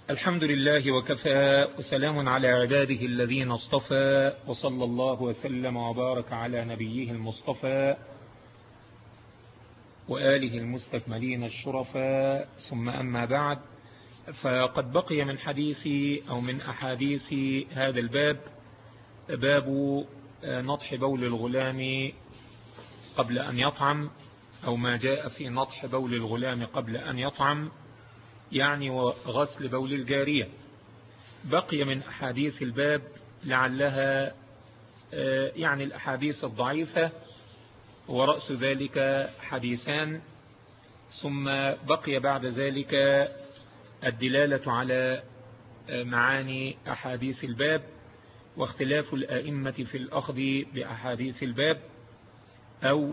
الحمد لله وكفى، وسلام على عباده الذين اصطفى، وصلى الله وسلم وبارك على نبيه المصطفى وآله المستكملين الشرفاء، ثم أما بعد، فقد بقي من حديثي أو من أحاديث هذا الباب باب نطح بول الغلام قبل أن يطعم، أو ما جاء في نطح بول الغلام قبل أن يطعم، يعني وغسل بول الجارية. بقي من أحاديث الباب لعلها يعني الأحاديث الضعيفة، ورأس ذلك حديثان، ثم بقي بعد ذلك الدلالة على معاني أحاديث الباب، واختلاف الآئمة في الأخذ بأحاديث الباب أو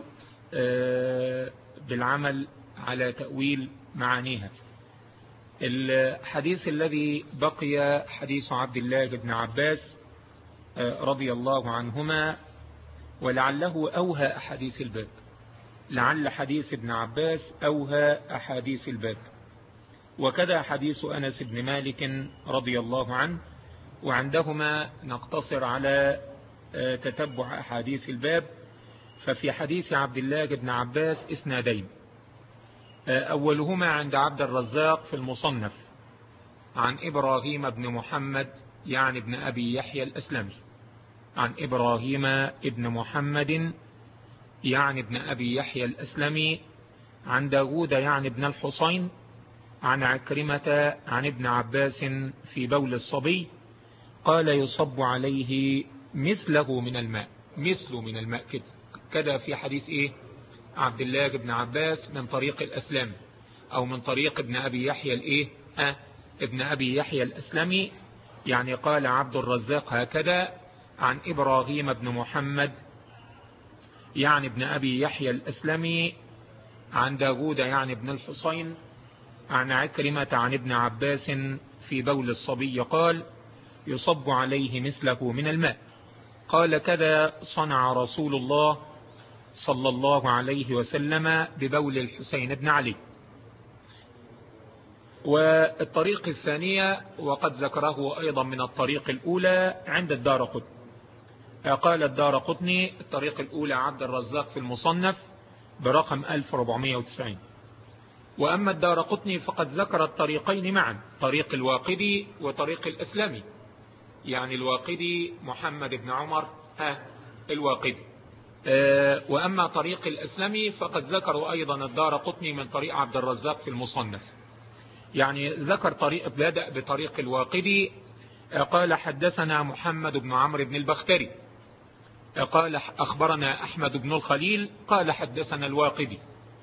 بالعمل على تأويل معانيها. الحديث الذي بقي حديث عبد الله بن عباس رضي الله عنهما، ولعله أوهى أحاديث الباب، لعل حديث ابن عباس أوهى أحاديث الباب، وكذا حديث أنس بن مالك رضي الله عنه، وعندهما نقتصر على تتبع أحاديث الباب. ففي حديث عبد الله بن عباس إسنادين، أولهما عند عبد الرزاق في المصنف عن إبراهيم بن محمد يعني ابن أبي يحيى الأسلمي، عن إبراهيم ابن محمد يعني ابن أبي يحيى الأسلمي، عن داود يعني ابن الحصين، عن عكرمة عن ابن عباس في بول الصبي قال يصب عليه مثله من الماء، مثله من الماء كده في حديث إيه؟ عبد الله بن عباس من طريق الأسلمي، أو من طريق ابن أبي يحيى الإيه؟ ابن أبي يحيى الأسلمي. يعني قال عبد الرزاق هكذا عن إبراهيم بن محمد يعني ابن أبي يحيى الأسلمي، عن داود يعني ابن الحصين، عن عكرمة عن ابن عباس في بول الصبي قال يصب عليه مثله من الماء. قال كذا صنع رسول الله صلى الله عليه وسلم ببول الحسين بن علي. والطريق الثانية وقد ذكره أيضا من الطريق الأولى عند الدارقطني، قال الدارقطني الطريق الأولى عبد الرزاق في المصنف برقم 1490. وأما الدارقطني فقد ذكر الطريقين معا، طريق الواقدي وطريق الأسلمي، يعني الواقدي محمد بن عمر الواقدي. وأما طريق الأسلمي فقد ذكروا أيضا الدارقطني من طريق عبد الرزاق في المصنف، يعني ذكر طريق بدأ بطريق الواقدي قال حدثنا محمد بن عمرو بن البختري قال أخبرنا أحمد بن الخليل قال حدثنا الواقدي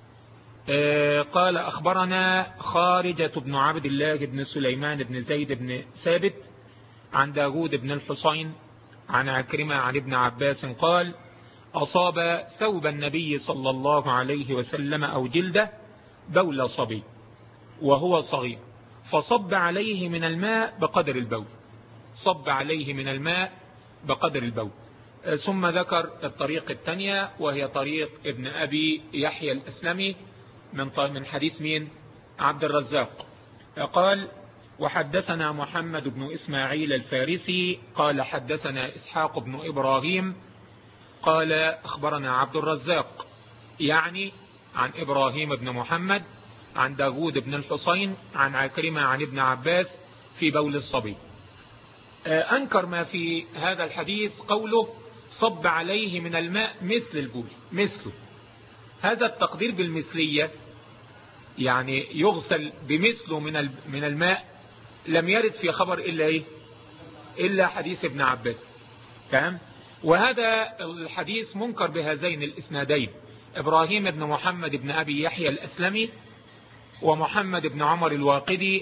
قال أخبرنا خارجة بن عبد الله بن سليمان بن زيد بن ثابت عن داود بن الحصين عن عكرمة عن ابن عباس قال أصاب ثوب النبي صلى الله عليه وسلم أو جلده بول صبي وهو صغير، فصب عليه من الماء بقدر البول، صب عليه من الماء بقدر البول. ثم ذكر الطريق الثانية وهي طريق ابن أبي يحيى الأسلمي من حديث مين؟ عبد الرزاق. قال وحدثنا محمد بن إسماعيل الفارسي قال حدثنا إسحاق بن إبراهيم قال أخبرنا عبد الرزاق يعني عن إبراهيم بن محمد عن داود بن الحصين عن عكرمة عن ابن عباس في بول الصبي. أنكر ما في هذا الحديث قوله صب عليه من الماء مثل البول، مثله. هذا التقدير بالمثلية يعني يغسل بمثله من الماء لم يرد في خبر إلا إيه؟ إلا حديث ابن عباس. فهم؟ وهذا الحديث منكر بهذين الإسنادين، إبراهيم بن محمد بن أبي يحيى الأسلمي ومحمد بن عمر الواقدي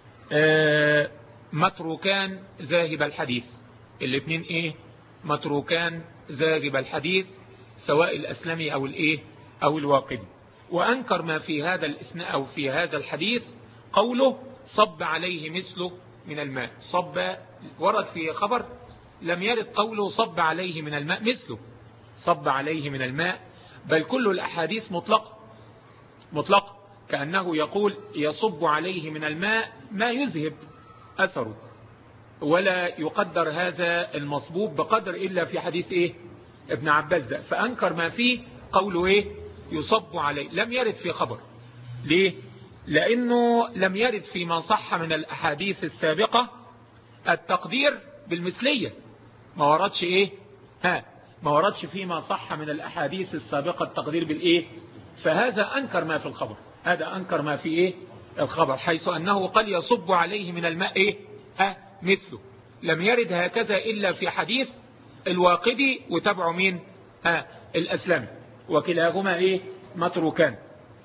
متروكان ذاهب الحديث، الاثنين إيه؟ متروكان ذاهب الحديث، سواء الأسلمي أو الإيه؟ أو الواقدي. وأنكر ما في هذا الإسناد أو في هذا الحديث قوله صب عليه مثله من الماء. صب ورد في خبر لم يرد قوله صب عليه من الماء مثله، صب عليه من الماء، بل كل الأحاديث مطلق كأنه يقول يصب عليه من الماء ما يذهب، أثره، ولا يقدر هذا المصبوب بقدر إلا في حديث إيه ابن عباس ده. فأنكر ما فيه قوله إيه يصب عليه، لم يرد في خبر. ليه؟ لأنه لم يرد فيما صح من الأحاديث السابقة التقدير بالمثلية، ما وردش إيه ما وردش فيما صح من الأحاديث السابقة التقدير بالإيه. فهذا أنكر ما في الخبر، هذا أنكر ما في إيه الخبر، حيث أنه قد يصب عليه من الماء إيه مثله. لم يرد هكذا إلا في حديث الواقدي وتبع مين الأسلمي، وكلاهما إيه متروكان.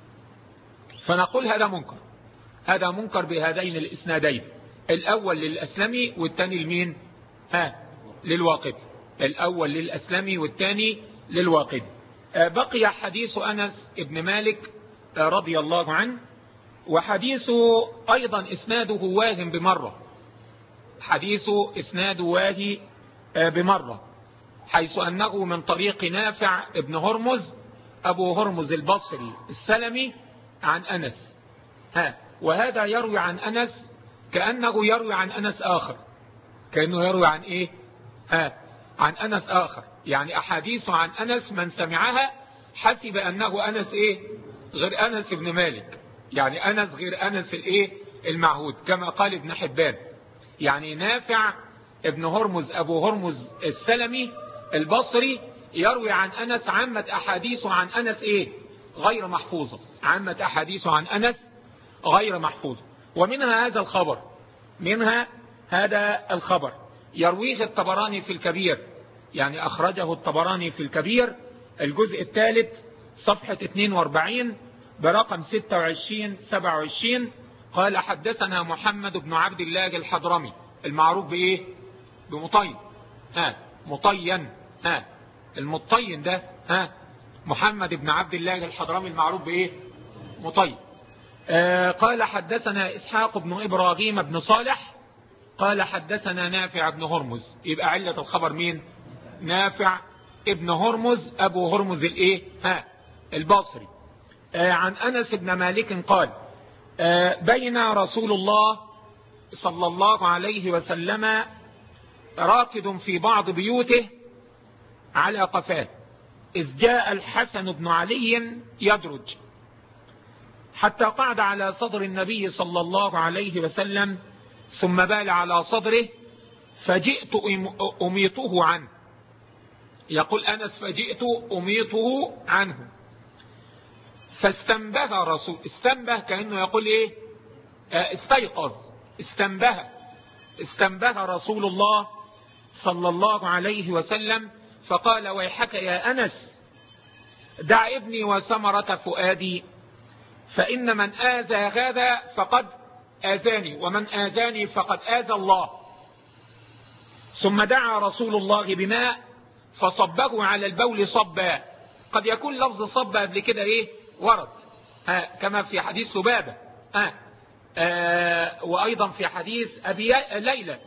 فنقول هذا منكر، هذا منكر بهذين الإسنادين، الأول للأسلمي والثاني لمين للواقدي، الأول للأسلمي والثاني للواقدي. بقي حديث أنس ابن مالك رضي الله عنه، وحديثه أيضا إسناده واهم بمرة، حديثه إسناده واهي بمرة، حيث أنه من طريق نافع ابن هرمز أبو هرمز البصري السلمي عن أنس. وهذا يروي عن أنس كأنه يروي عن أنس آخر، كأنه يروي عن إيه عن أنس آخر، يعني أحاديث عن أنس من سمعها حسب أنه أنس إيه غير أنس ابن مالك، يعني أنس غير أنس الإيه المعهود، كما قال ابن حبان. يعني نافع ابن هرمز أبو هرمز السلمي البصري يروي عن أنس عامة أحاديثه عن أنس إيه غير محفوظة، عامة أحاديثه عن أنس غير محفوظة. ومنها هذا الخبر، منها هذا الخبر يرويه الطبراني في الكبير، يعني أخرجه الطبراني في الكبير الجزء الثالث صفحة 42 برقم 26-27. قال حدثنا محمد بن عبد الله الحضرمي المعروف بإيه بمطين مطين المطين ده محمد بن عبد الله الحضرمي المعروف بإيه مطين. قال حدثنا إسحاق بن إبراهيم بن صالح قال حدثنا نافع بن هرمز. يبقى علة الخبر مين؟ نافع ابن هرمز أبو هرمز الإيه البصري. عن أنس بن مالك قال بين رسول الله صلى الله عليه وسلم راكد في بعض بيوته على قفاه، إذ جاء الحسن بن علي يدرج حتى قعد على صدر النبي صلى الله عليه وسلم، ثم بال على صدره، فجئت أميطه عنه. يقول أنس فجئت أميطه عنه، فاستنبه رسول، استنبه كأنه يقول إيه استيقظ، استنبه رسول الله صلى الله عليه وسلم فقال ويحك يا أنس دع ابني وثمرة فؤادي، فإن من آذى هذا فقد آذاني، ومن آذاني فقد آذى الله. ثم دعا رسول الله بماء فصبه على البول صبا. قد يكون لفظ صبا قبل كده ايه ورد كما في حديث لبابة وأيضا في حديث أبي ليلى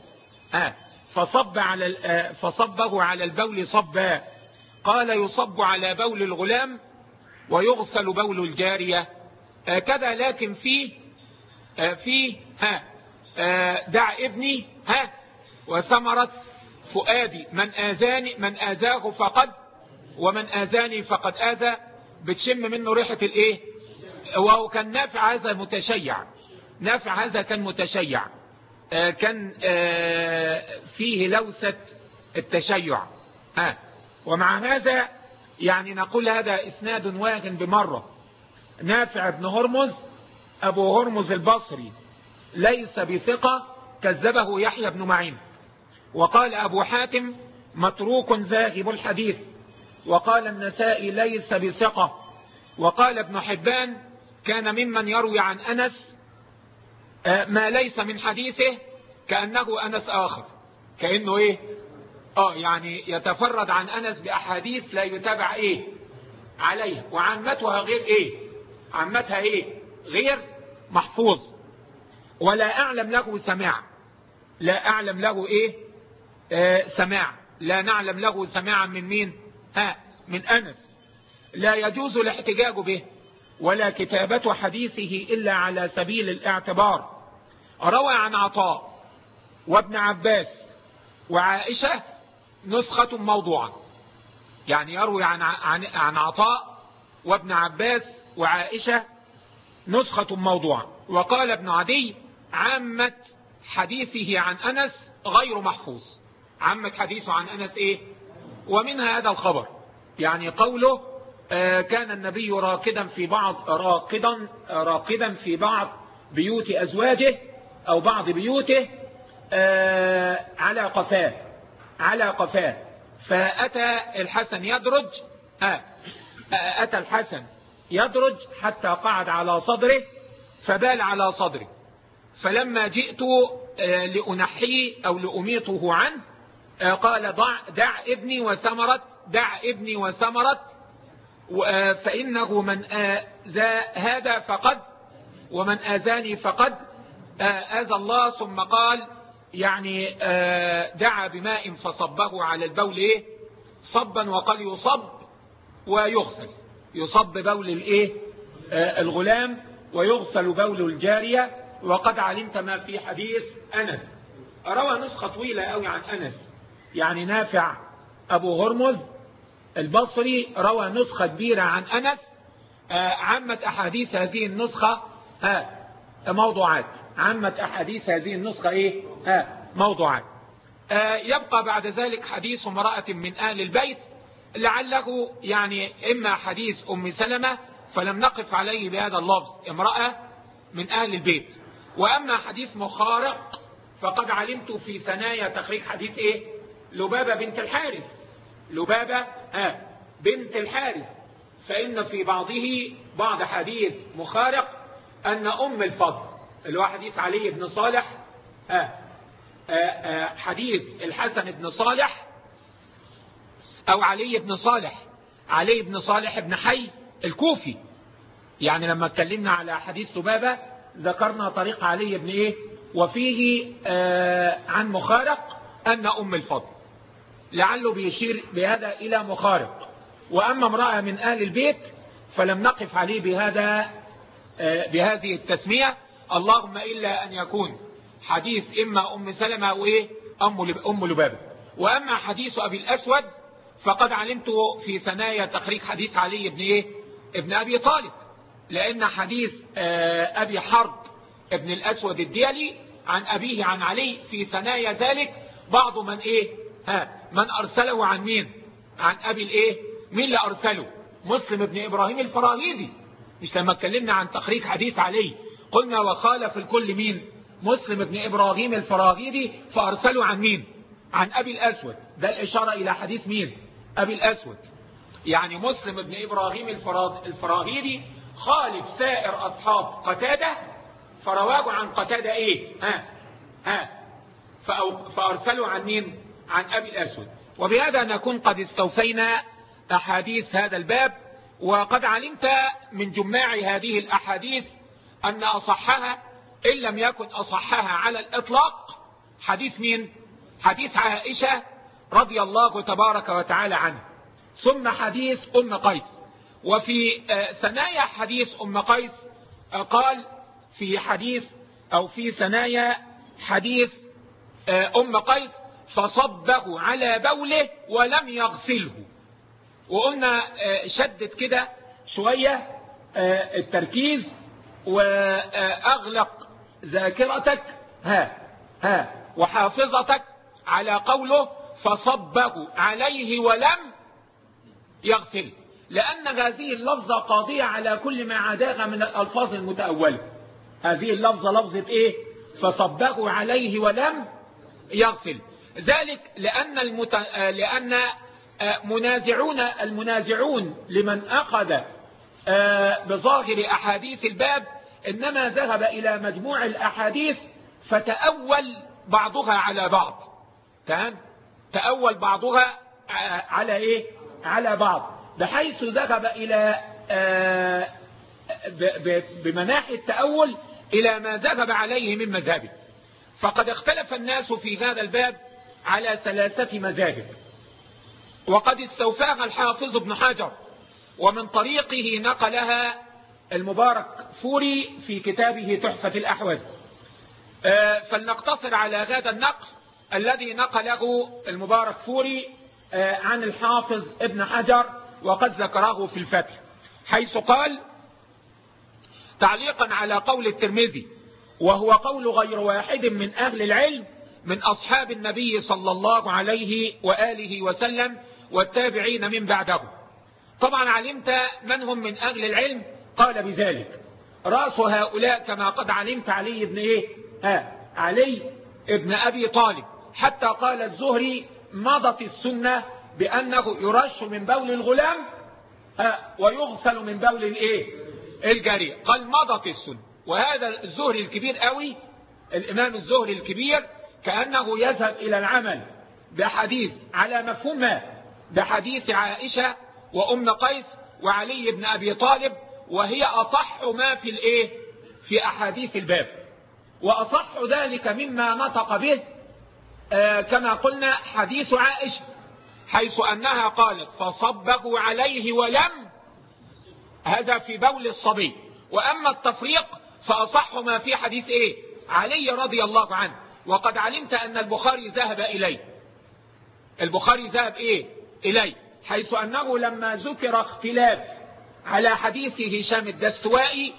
فصبه على البول صبا. قال يصب على بول الغلام ويغسل بول الجارية كذا، لكن في دع ابني وثمرة فؤادي، من آذاه فقد، ومن آذاني فقد آذى، بتشم منه ريحة الايه. وهو كان نافع هذا متشيع، نافع هذا كان متشيع، كان فيه لوثة التشيع. ومع هذا يعني نقول هذا إسناد واهن بمرة. نافع بن هرمز أبو هرمز البصري ليس بثقة، كذبه يحيى بن معين. وقال أبو حاتم متروك ذاهب الحديث. وقال النسائي ليس بثقة. وقال ابن حبان كان ممن يروي عن أنس ما ليس من حديثه كأنه أنس آخر، كأنه إيه يعني يتفرد عن أنس بأحاديث لا يتابع إيه عليها، وعامتها غير إيه، عامتها إيه غير محفوظ. ولا أعلم له سماع، لا أعلم له إيه سماع، لا نعلم له سماعا من مين من أنس. لا يجوز الاحتجاج به ولا كتابة حديثه إلا على سبيل الاعتبار. روى عن عطاء وابن عباس وعائشة نسخة موضوعة، يعني يروي عن عطاء وابن عباس وعائشة نسخة موضوعة. وقال ابن عدي عامة حديثه عن أنس غير محفوظ. عامة حديثه عن أنس إيه؟ ومنها هذا الخبر، يعني قوله كان النبي راقدا في بعض بيوت أزواجه أو بعض بيوته على قفاه فأتى الحسن يدرج حتى قعد على صدره فبال على صدره، فلما جئت لأنحيه أو لأميطه عنه قال دع ابني وثمرة فإنه من آذى هذا فقد ومن آذاني فقد آذى الله. ثم قال يعني دعا بماء فصبه على البول إيه؟ صبا، وقال يصب ويغسل، يصب بول الغلام ويغسل بول الجارية. وقد علمت ما في حديث أنس. روى نسخة طويلة قوي عن أنس، يعني نافع أبو هرمز البصري روى نسخة كبيرة عن أنس. عامة أحاديث هذه النسخة موضوعات. عامة أحاديث هذه النسخة موضوعات. يبقى بعد ذلك حديث امرأة من آل البيت، لعله يعني إما حديث أم سلمة فلم نقف عليه بهذا اللفظ، امرأة من آل البيت. وأما حديث مخارق فقد علمت في ثنايا تخريج حديث لبابة بنت الحارث، فإن في بعض حديث مخارق أن أم الفضل اللي هو حديث علي بن صالح حديث الحسن بن صالح أو علي بن صالح بن حي الكوفي. يعني لما اتكلمنا على حديث لبابة ذكرنا طريق علي بن وفيه عن مخارق أن أم الفضل، لعله بيشير بهذا إلى مخارق. وأما امرأة من آل البيت فلم نقف عليه بهذه التسمية، اللهم إلا أن يكون حديث إما أم سلمة أو أم لبابة. وأما حديث أبي الأسود فقد علمت في ثنايا تخريج حديث علي ابن أبي طالب، لأن حديث أبي حرب ابن الأسود الديلي عن أبيه عن علي في ثنايا ذلك بعض من أرسله عن مين؟ عن أبي مين اللي أرسله؟ مسلم ابن إبراهيم الفراهيدي. مش لما اتكلمنا عن تخريج حديث علي قلنا وخالف الكل مين؟ مسلم ابن إبراهيم الفراهيدي، فأرسله عن مين؟ عن أبي الأسود. ده الإشارة إلى حديث مين؟ أبي الأسود. يعني مسلم ابن إبراهيم الفراهيدي خالف سائر أصحاب قتادة فرواه عن قتادة فأرسلوا عن مين؟ عن أبي الأسود. وبهذا نكون قد استوفينا أحاديث هذا الباب. وقد علمت من جماع هذه الأحاديث أن أصحها إن لم يكن أصحها على الإطلاق حديث مين؟ حديث عائشة رضي الله تبارك وتعالى عنه، ثم حديث أم قيس. وفي ثنايا حديث أم قيس قال في ثنايا حديث أم قيس فصبه على بوله ولم يغسله. وقلنا شدد كده شوية التركيز وأغلق ذاكرتك وحافظتك على قوله فصبه عليه ولم يغسل، لأن هذه اللفظة قاضية على كل ما عداها من الألفاظ المتأولة. هذه اللفظة لفظة فصبه عليه ولم يغسل، ذلك لأن المنازعون لمن أخذ بظاهر أحاديث الباب إنما ذهب إلى مجموع الأحاديث فتأول بعضها على بعض. تأول بعضها على بعض، بحيث ذهب إلى بمناحي التأول إلى ما ذهب عليه من مذاهب. فقد اختلف الناس في هذا الباب على 3 مذاهب، وقد استوفاها الحافظ ابن حجر، ومن طريقه نقلها المبارك فوري في كتابه تحفة الأحوذ. فلنقتصر على هذا النقل الذي نقله المباركفوري عن الحافظ ابن حجر وقد ذكره في الفتح، حيث قال تعليقا على قول الترمذي: وهو قول غير واحد من أهل العلم من أصحاب النبي صلى الله عليه وآله وسلم والتابعين من بعده. طبعا علمت من هم من أهل العلم قال بذلك. رأس هؤلاء كما قد علمت علي بن علي بن أبي طالب، حتى قال الزهري: مضت السنة بأنه يرش من بول الغلام ويغسل من بول الجارية. قال مضت السنة. وهذا الزهري الكبير قوي، الإمام الزهري الكبير، كأنه يذهب إلى العمل بحديث على مفهوم بحديث عائشة وأم قيس وعلي بن أبي طالب، وهي أصح ما في أحاديث الباب، وأصح ذلك مما نطق به كما قلنا حديث عائشة، حيث أنها قالت: فصبه عليه ولم، هذا في بول الصبي. وأما التفريق فأصح ما في حديث علي رضي الله عنه، وقد علمت أن البخاري ذهب إليه. البخاري ذهب إليه، حيث أنه لما ذكر اختلاف على حديث هشام الدستوائي،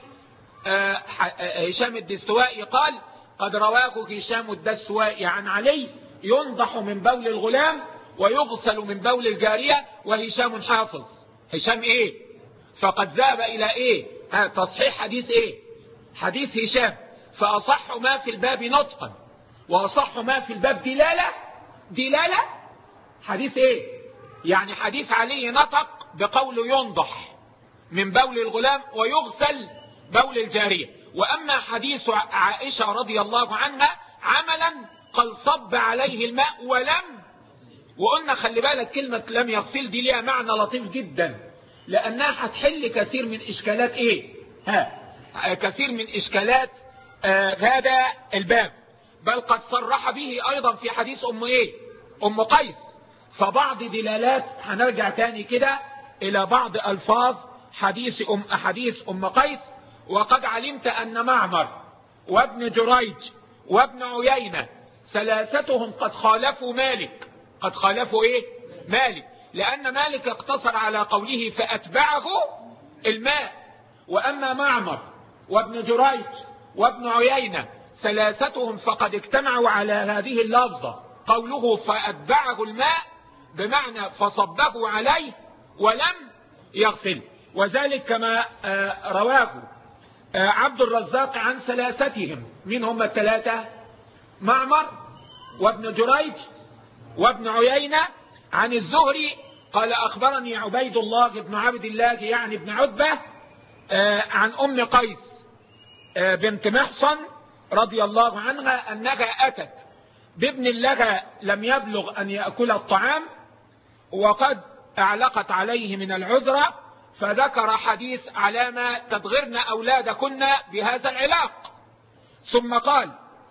هشام الدستوائي قال: قد رواه هشام الدستوائي عن علي ينضح من بول الغلام ويغسل من بول الجارية، وهشام حافظ. هشام فقد ذهب إلى تصحيح حديث حديث هشام. فأصح ما في الباب نطقا وأصح ما في الباب دلالة حديث يعني حديث علي نطق بقول ينضح من بول الغلام ويغسل بول الجارية. وأما حديث عائشة رضي الله عنها عملا قال: صب عليه الماء ولم. وقلنا خلي بالك كلمة لم يغسل دي ليها معنى لطيف جدا، لأنها هتحل كثير من إشكالات كثير من إشكالات هذا الباب. بل قد صرح به أيضا في حديث أم قيس. فبعض دلالات هنرجع تاني كده إلى بعض ألفاظ حديث أم قيس. وقد علمت أن معمر وابن جريج وابن عيينة ثلاثتهم قد خالفوا مالك. قد خالفوا مالك، لأن مالك اقتصر على قوله فأتبعه الماء. وأما معمر وابن جريج وابن عيينة ثلاثتهم فقد اجتمعوا على هذه اللفظة، قوله فأتبعه الماء بمعنى فصبه عليه ولم يغسل. وذلك كما رواه عبد الرزاق عن ثلاثتهم. من هم الثلاثة؟ معمر وابن جريج وابن عيينة عن الزهري قال: أخبرني عبيد الله بن عبد الله يعني بن عتبة عن أم قيس بنت محصن رضي الله عنها أنها أتت بابن لها لم يبلغ أن يأكل الطعام وقد أعلقت عليه من العذرة، فذكر حديث على ما تدغرن أولادكن بهذا العلاق. ثم قال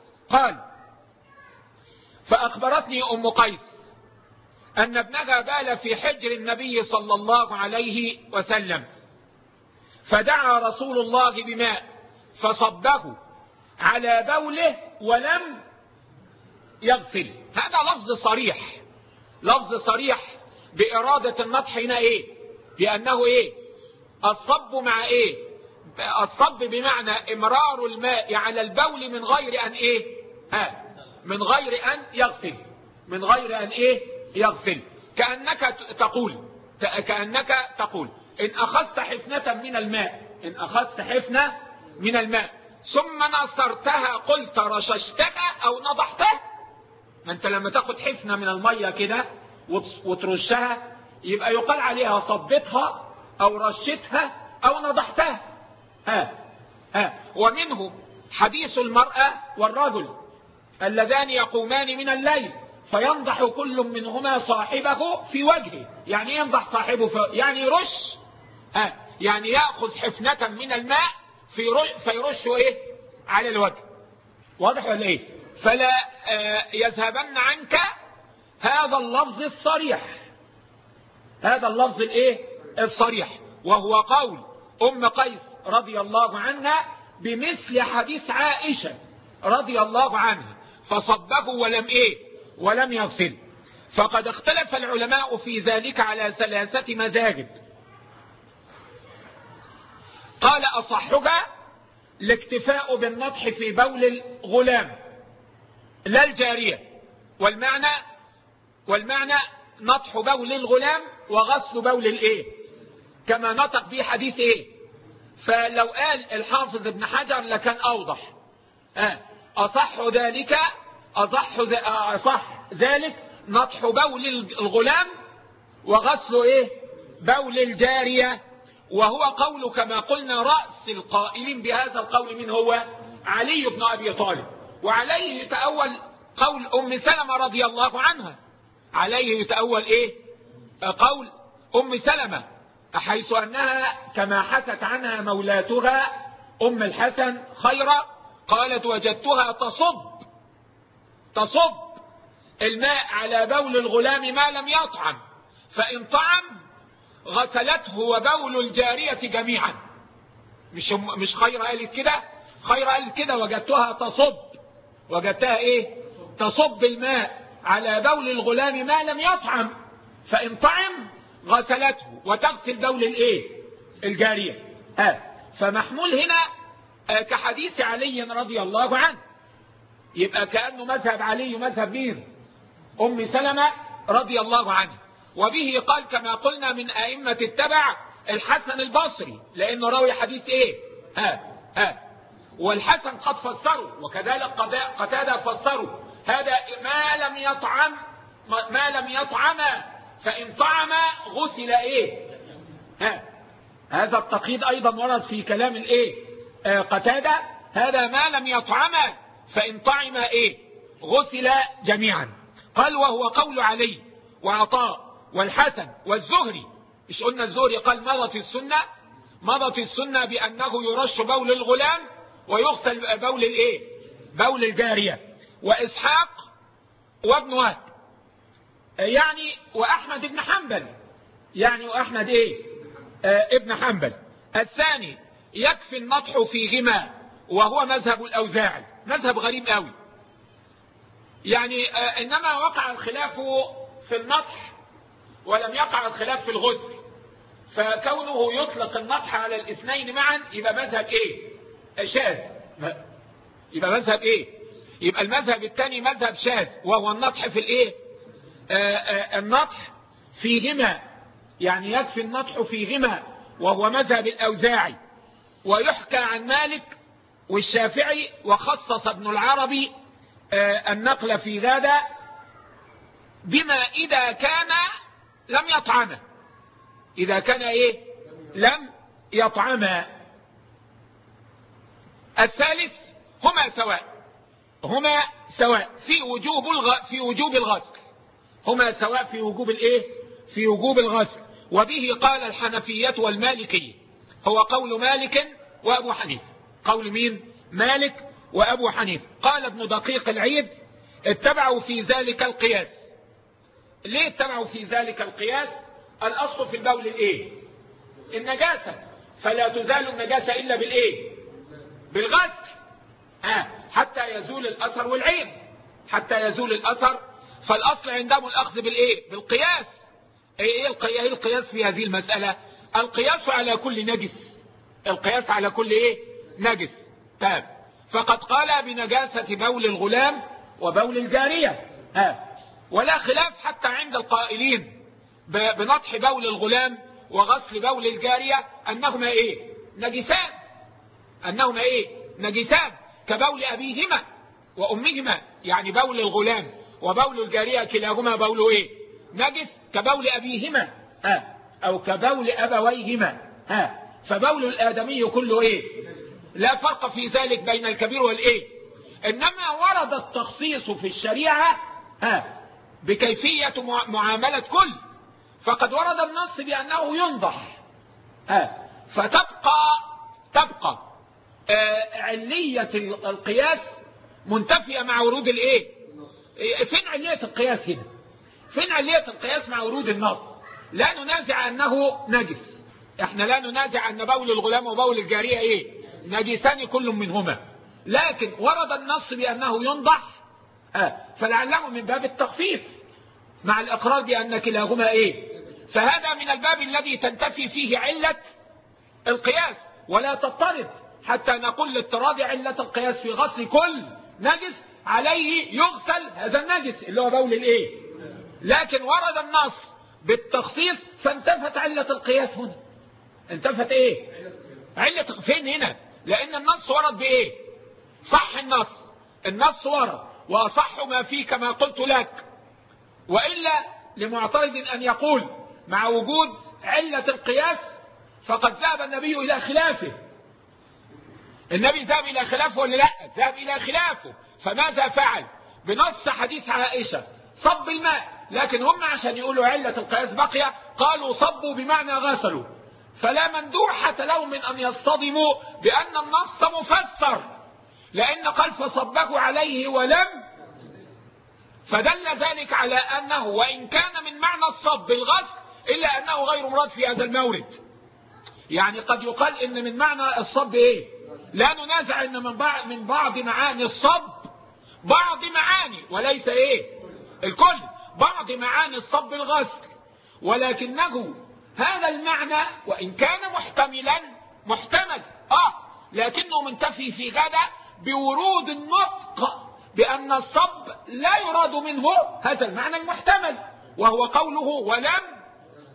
فأخبرتني أم قيس أن ابنها بال في حجر النبي صلى الله عليه وسلم، فدعا رسول الله بماء فصبه على بوله ولم يغسل. هذا لفظ صريح بإرادة النطح هنا بأنه الصب مع الصب بمعنى إمرار الماء على البول من غير أن من غير أن يغسل. كأنك تقول إن أخذت حفنة من الماء ثم نصرتها قلت رششتها أو نضحتها. ما أنت لما تاخد حفنة من المية كده وترشها يبقى يقال عليها صبتها أو رشتها أو نضحتها. ومنه حديث المرأة والرجل اللذان يقومان من الليل فينضح كل منهما صاحبه في وجهه. يعني ينضح صاحبه يعني يرش، يعني يأخذ حفنة من الماء فيرشه على الوجه. واضح ولا فلا يذهبن عنك هذا اللفظ الصريح، وهو قول أم قيس رضي الله عنها بمثل حديث عائشة رضي الله عنها فصبه ولم يغسل. فقد اختلف العلماء في ذلك على 3 مذاهب. قال أصحها الاكتفاء بالنضح في بول الغلام لا الجارية، والمعنى نضح بول الغلام وغسل بول كما نطق به حديث فلو قال الحافظ ابن حجر لكان أوضح. أصح ذلك نضح بول الغلام وغسل بول الجارية، وهو قول كما قلنا رأس القائلين بهذا القول من هو علي بن أبي طالب، وعليه يتأول قول أم سلمة رضي الله عنها، عليه يتأول قول أم سلمة، حيث أنها كما حكت عنها مولاتها أم الحسن خيرا قالت وجدتها تصب الماء على بول الغلام ما لم يطعم، فإن طعم غسلته وبول الجارية جميعا. مش خير قالت كده، خير قالت كده وجدتها تصب الماء على بول الغلام ما لم يطعم، فإن طعم غسلته وتغسل بول الجارية. فمحمول هنا كحديث علي رضي الله عنه، يبقى كأنه مذهب علي مذهب مين؟ أم سلمة رضي الله عنه. وبه قال كما قلنا من أئمة التبع الحسن البصري، لأنه راوي حديث والحسن قد فسروا، وكذلك قتادة فسروا هذا ما لم يطعم فإن طعم غسل هذا التقييد أيضا ورد في كلام قتادة، هذا ما لم يطعم فإن طعم غسل جميعا. قال وهو قول علي وعطاء والحسن والزهري. مش قلنا الزهري قال مضت السنة بأنه يرش بول الغلام ويغسل بول الجارية. وإسحاق وابن وهب يعني وأحمد بن حنبل ابن حنبل. الثاني يكفي النضح في غمى، وهو مذهب الأوزاعي، مذهب غريب قوي. إنما وقع الخلاف في النضح ولم يقع الخلاف في الغسل، فكونه يطلق النضح على الاثنين معا يبقى مذهب شاذ. يبقى مذهب يبقى المذهب الثاني مذهب شاذ، وهو النضح في النضح في غمى، يعني يكفي النضح في غمى، وهو مذهب الأوزاعي. ويحكى عن مالك والشافعي، وخصص ابن العربي النقل في هذا بما إذا كان لم يطعمه، إذا كان لم يطعمه. الثالث هما سواء في وجوب الغسل، هما سواء في وجوب في وجوب الغسل. وبه قال الحنفية والمالكية، هو قول مالك وأبو حنيفة. قول مين؟ مالك وأبو حنيفة. قال ابن دقيق العيد اتبعوا في ذلك القياس. ليه اتبعوا في ذلك القياس؟ الأصل في البول النجاسة، فلا تزال النجاسة إلا بالغسل حتى يزول الأثر والعيب، حتى يزول الأثر. فالأصل عندهم الأخذ بالقياس. ايه القياس في هذه المسألة؟ القياس على كل نجس، القياس على كل نجس. فقد قال بنجاسة بول الغلام وبول الجارية، ولا خلاف حتى عند القائلين بنضح بول الغلام وغسل بول الجارية أنهما نجسان، أنهما نجسان كبول أبيهما وأمهما. يعني بول الغلام وبول الجارية كلاهما بول نجس كبول أبيهما أو كبول أبويهما. فبول الآدمي كله لا فرق في ذلك بين الكبير إنما ورد التخصيص في الشريعة بكيفية معاملة كل. فقد ورد النص بأنه ينضح، فتبقى علية القياس منتفية مع ورود فين علية القياس هنا؟ فين علية القياس مع ورود النص؟ لا ننازع أنه نجس، احنا لا ننازع أن بول الغلام وبول الجارية نجسان كل منهما، لكن ورد النص بأنه ينضح فلعله من باب التخفيف مع الإقرار بأن كلاهما إيه. فهذا من الباب الذي تنتفي فيه علة القياس، ولا تضطرب حتى نقول لاضطراد علة القياس في غسل كل نجس عليه يغسل هذا النجس اللي هو بول الإيه. لكن ورد النص بالتخصيص فانتفت علة القياس هنا. انتفت إيه؟ علة فين هنا؟ لأن النص ورد بإيه؟ صح النص ورد وأصح ما فيه كما قلت لك، وإلا لمعترض أن يقول مع وجود علة القياس فقد ذهب النبي إلى خلافه. النبي ذهب إلى خلافه ولا لا؟ ذهب إلى خلافه. فماذا فعل؟ بنص حديث عائشة صب الماء، لكن هم عشان يقولوا علة القياس بقية قالوا صبوا بمعنى غسلوا، فلا مندوحة لهم من أن يصطدموا بأن النص مفسر، لأن قال فصبه عليه ولم، فدل ذلك على أنه وإن كان من معنى الصب الغسل إلا أنه غير مراد في هذا المورد. يعني قد يقال إن من معنى الصب إيه؟ لا ننازع إن من بعض معاني الصب بعض معاني وليس إيه الكل، بعض معاني الصب الغسل، ولكنه هذا المعنى وإن كان محتمل لكنه منتفي في غدا بورود النطق بأن الصب لا يراد منه هذا المعنى المحتمل وهو قوله ولم.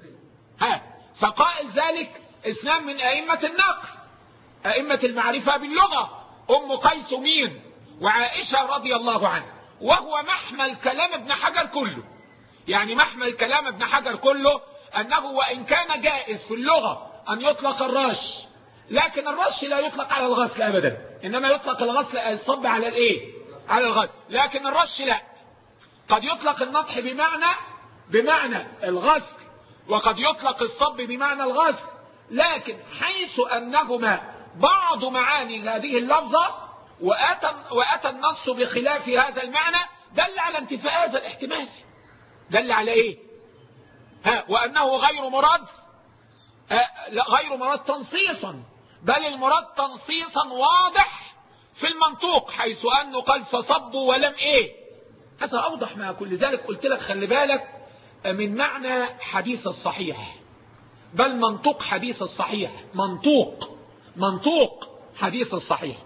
فقائل ذلك اثنان من أئمة النقل، أئمة المعرفة باللغة، أم قيس مين وعائشة رضي الله عنها، وهو محمل كلام ابن حجر كله. يعني محمل كلام ابن حجر كله أنه وإن كان جائز في اللغة أن يطلق الرش، لكن الرش لا يطلق على الغسل أبدا، إنما يطلق الغسل الصب على الإيه؟ على الغسل. لكن الرش لا، قد يطلق النطح بمعنى الغسل، وقد يطلق الصب بمعنى الغسل، لكن حيث أنهما بعض معاني هذه اللفظة وأتى النص بخلاف هذا المعنى دل على انتفاء هذا الاحتمال. دل على إيه؟ وأنه غير مراد تنصيصا، بل المراد تنصيصا واضح في المنطوق، حيث أنه قال فصبوا ولم إيه. هذا أوضح ما كل ذلك. قلت لك خلي بالك من معنى حديث الصحيح، بل منطوق حديث الصحيح، منطوق حديث الصحيح.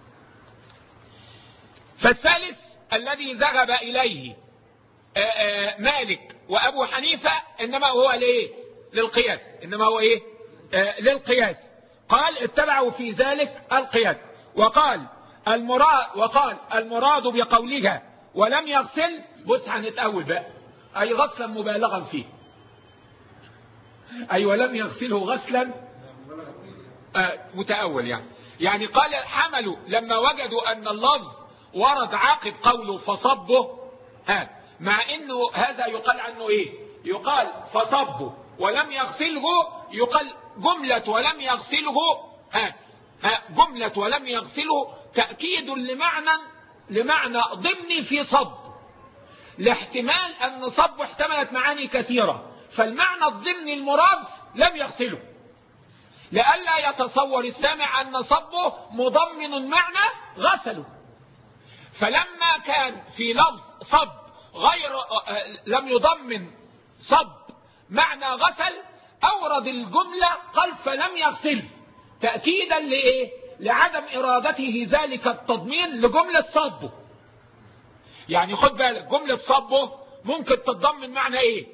فالثالث الذي ذهب إليه مالك وأبو حنيفة إنما هو للقياس، إنما هو إيه؟ للقياس. قال اتبعوا في ذلك القياس. وقال المراد بقولها ولم يغسل، بص هنتأول بقى، أي غسلا مبالغا فيه، أي ولم يغسله غسلا متأول. يعني قال حملوا لما وجدوا أن اللفظ ورد عاقب قوله فصبه، مع انه هذا يقال عنه ايه؟ يقال فصبه ولم يغسله، يقال جملة ولم يغسله، جملة ولم يغسله تأكيد لمعنى ضمني في صب، لاحتمال ان صب احتملت معاني كثيرة، فالمعنى الضمني المراد لم يغسله، لئلا يتصور السامع ان صبه مضمن معنى غسله. فلما كان في لفظ صب لم يضمن صب معنى غسل، أورد الجملة قال فلم يغسل، تأكيدا لإيه؟ لعدم إرادته ذلك التضمين لجملة صبه. يعني خد بالك، جملة صبه ممكن تتضمن معنى إيه؟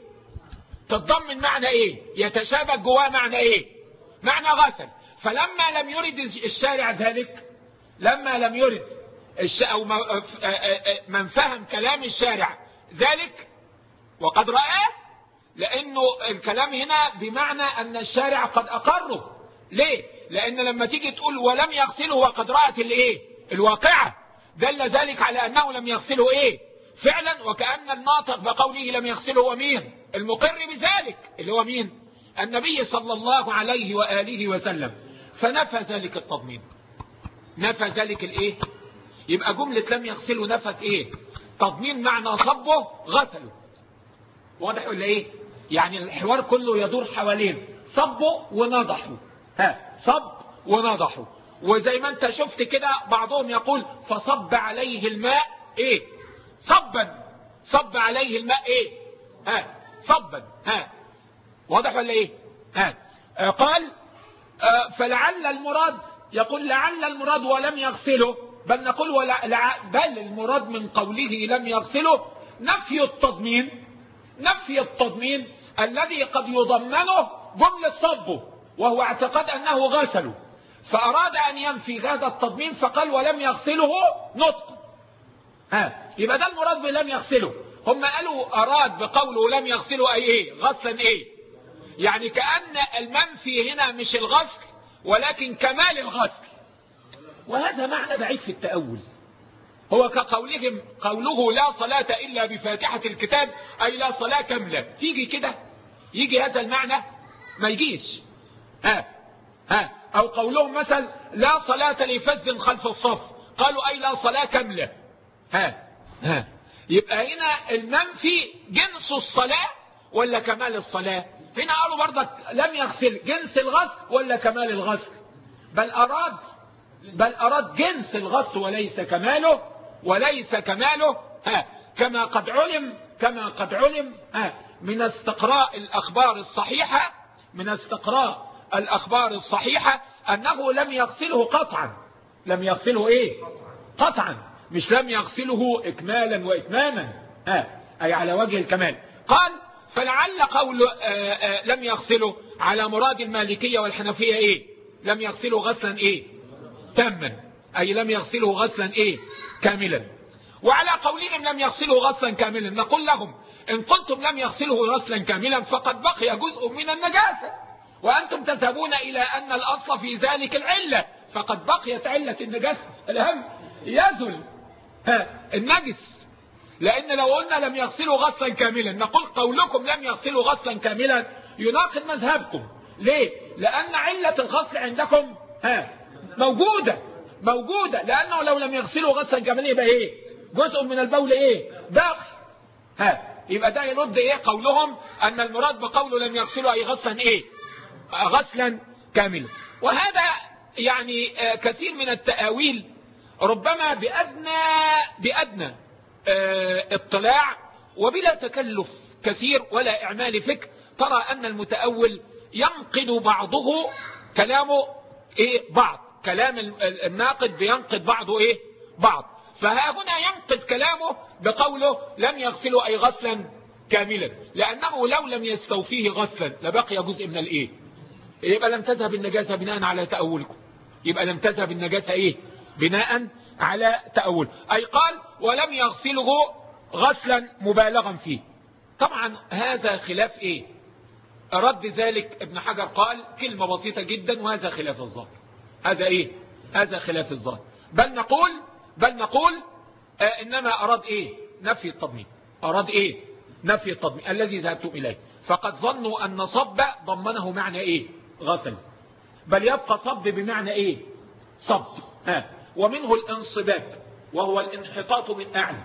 يتشابه جواه معنى إيه؟ معنى غسل. فلما لم يرد الشارع ذلك، لما لم يرد أو من فهم كلام الشارع ذلك وقد رأى، لأنه الكلام هنا بمعنى أن الشارع قد أقره. ليه؟ لأن لما تيجي تقول ولم يغسله وقد رأت الواقعة، دل ذلك على أنه لم يغسله فعلا، وكأن الناطق بقوله لم يغسله هو مين؟ المقر بذلك اللي هو مين؟ النبي صلى الله عليه وآله وسلم. فنفى ذلك التضمين، نفى ذلك يبقى جملة لم يغسله نفت تضمين معنى صبه غسله. واضح ولا يعني الحوار كله يدور حوالين صبه ونضحه، صب ونضحه. وزي ما انت شفت كده بعضهم يقول فصب عليه الماء ايه صبا، صب عليه الماء ايه صبا. واضح ولا ايه؟ قال فلعل المراد، يقول لعل المراد ولم يغسله، بل نقول بل المراد من قوله لم يغسله نفي التضمين، نفي التضمين الذي قد يضمنه جملة صبه وهو اعتقاد أنه غسله، فأراد أن ينفي هذا التضمين فقال ولم يغسله نطقا. يبقى ده المراد بلم يغسله. هم قالوا أراد بقوله لم يغسله أي إيه؟ غسلا إيه؟ يعني كأن المنفي هنا مش الغسل ولكن كمال الغسل، وهذا معنى بعيد في التأول. هو كقولهم قوله لا صلاة إلا بفاتحة الكتاب أي لا صلاة كاملة، تيجي كده يجي هذا المعنى؟ ما يجيش. أو قولهم مثلا لا صلاة لفسد خلف الصف، قالوا أي لا صلاة كاملة. يبقى هنا المنفي جنس الصلاة ولا كمال الصلاة؟ هنا قالوا برضك لم يغسل جنس الغسل ولا كمال الغسل؟ بل أراد جنس الغسل وليس كماله، وليس كماله. كما قد علم من استقراء الأخبار الصحيحة، من استقراء الأخبار الصحيحة أنه لم يغسله قطعا. لم يغسله إيه؟ قطعا، مش لم يغسله إكمالا وإتماما، أي على وجه الكمال. قال فلعل قول لم يغسله على مراد المالكية والحنفية إيه؟ لم يغسله غسلا إيه؟ تاما، أي لم يغسله غسلا إيه؟ كاملا. وعلى قولهم لم يغسله غسلا كاملا نقول لهم إن قلتم لم يغسله غسلا كاملا فقد بقي جزء من النجاسة، وأنتم تذهبون إلى أن الأصل في ذلك العلة، فقد بقيت علة النجاسة الأهم يزل النجس. لأن لو قلنا لم يغسله غسلا كاملا نقول قولكم لم يغسله غسلا كاملا يناقض مذهبكم. ليه؟ لأن علة الغسل عندكم موجودة، لأنه لو لم يغسله غسلا كاملا يبقى إيه؟ جزء من البول إيه؟ باقي. يبقى ده يرد إيه قولهم أن المراد بقوله لم يغسله أي غسلا إيه؟ غسلا كاملا. وهذا يعني كثير من التأويل ربما بأدنى اطلاع وبلا تكلف كثير ولا إعمال فكر ترى أن المتأول ينقد بعضه كلامه إيه بعض، كلام الناقد بينقد بعضه إيه بعض. فها هنا ينقد كلامه بقوله لم يغسله أي غسلا كاملا، لأنه لو لم يستوفيه غسلا لبقي جزء من الإيه. يبقى لم تذهب النجاسة بناء على تأولكم، يبقى لم تذهب النجاسة إيه بناء على تأول. أي قال ولم يغسله غسلا مبالغا فيه. طبعا هذا خلاف إيه؟ رد ذلك ابن حجر قال كلمة بسيطة جدا وهذا خلاف الظاهر. هذا إيه؟ هذا خلاف الظاهر. بل نقول إنما أراد إيه؟ نفي التضمين. أراد إيه؟ نفي التضمين الذي ذهبتم إليه. فقد ظنوا أن صب ضمنه معنى إيه؟ غسل، بل يبقى صب بمعنى إيه؟ صب. ومنه الانصباب وهو الانحطاط من أعلى.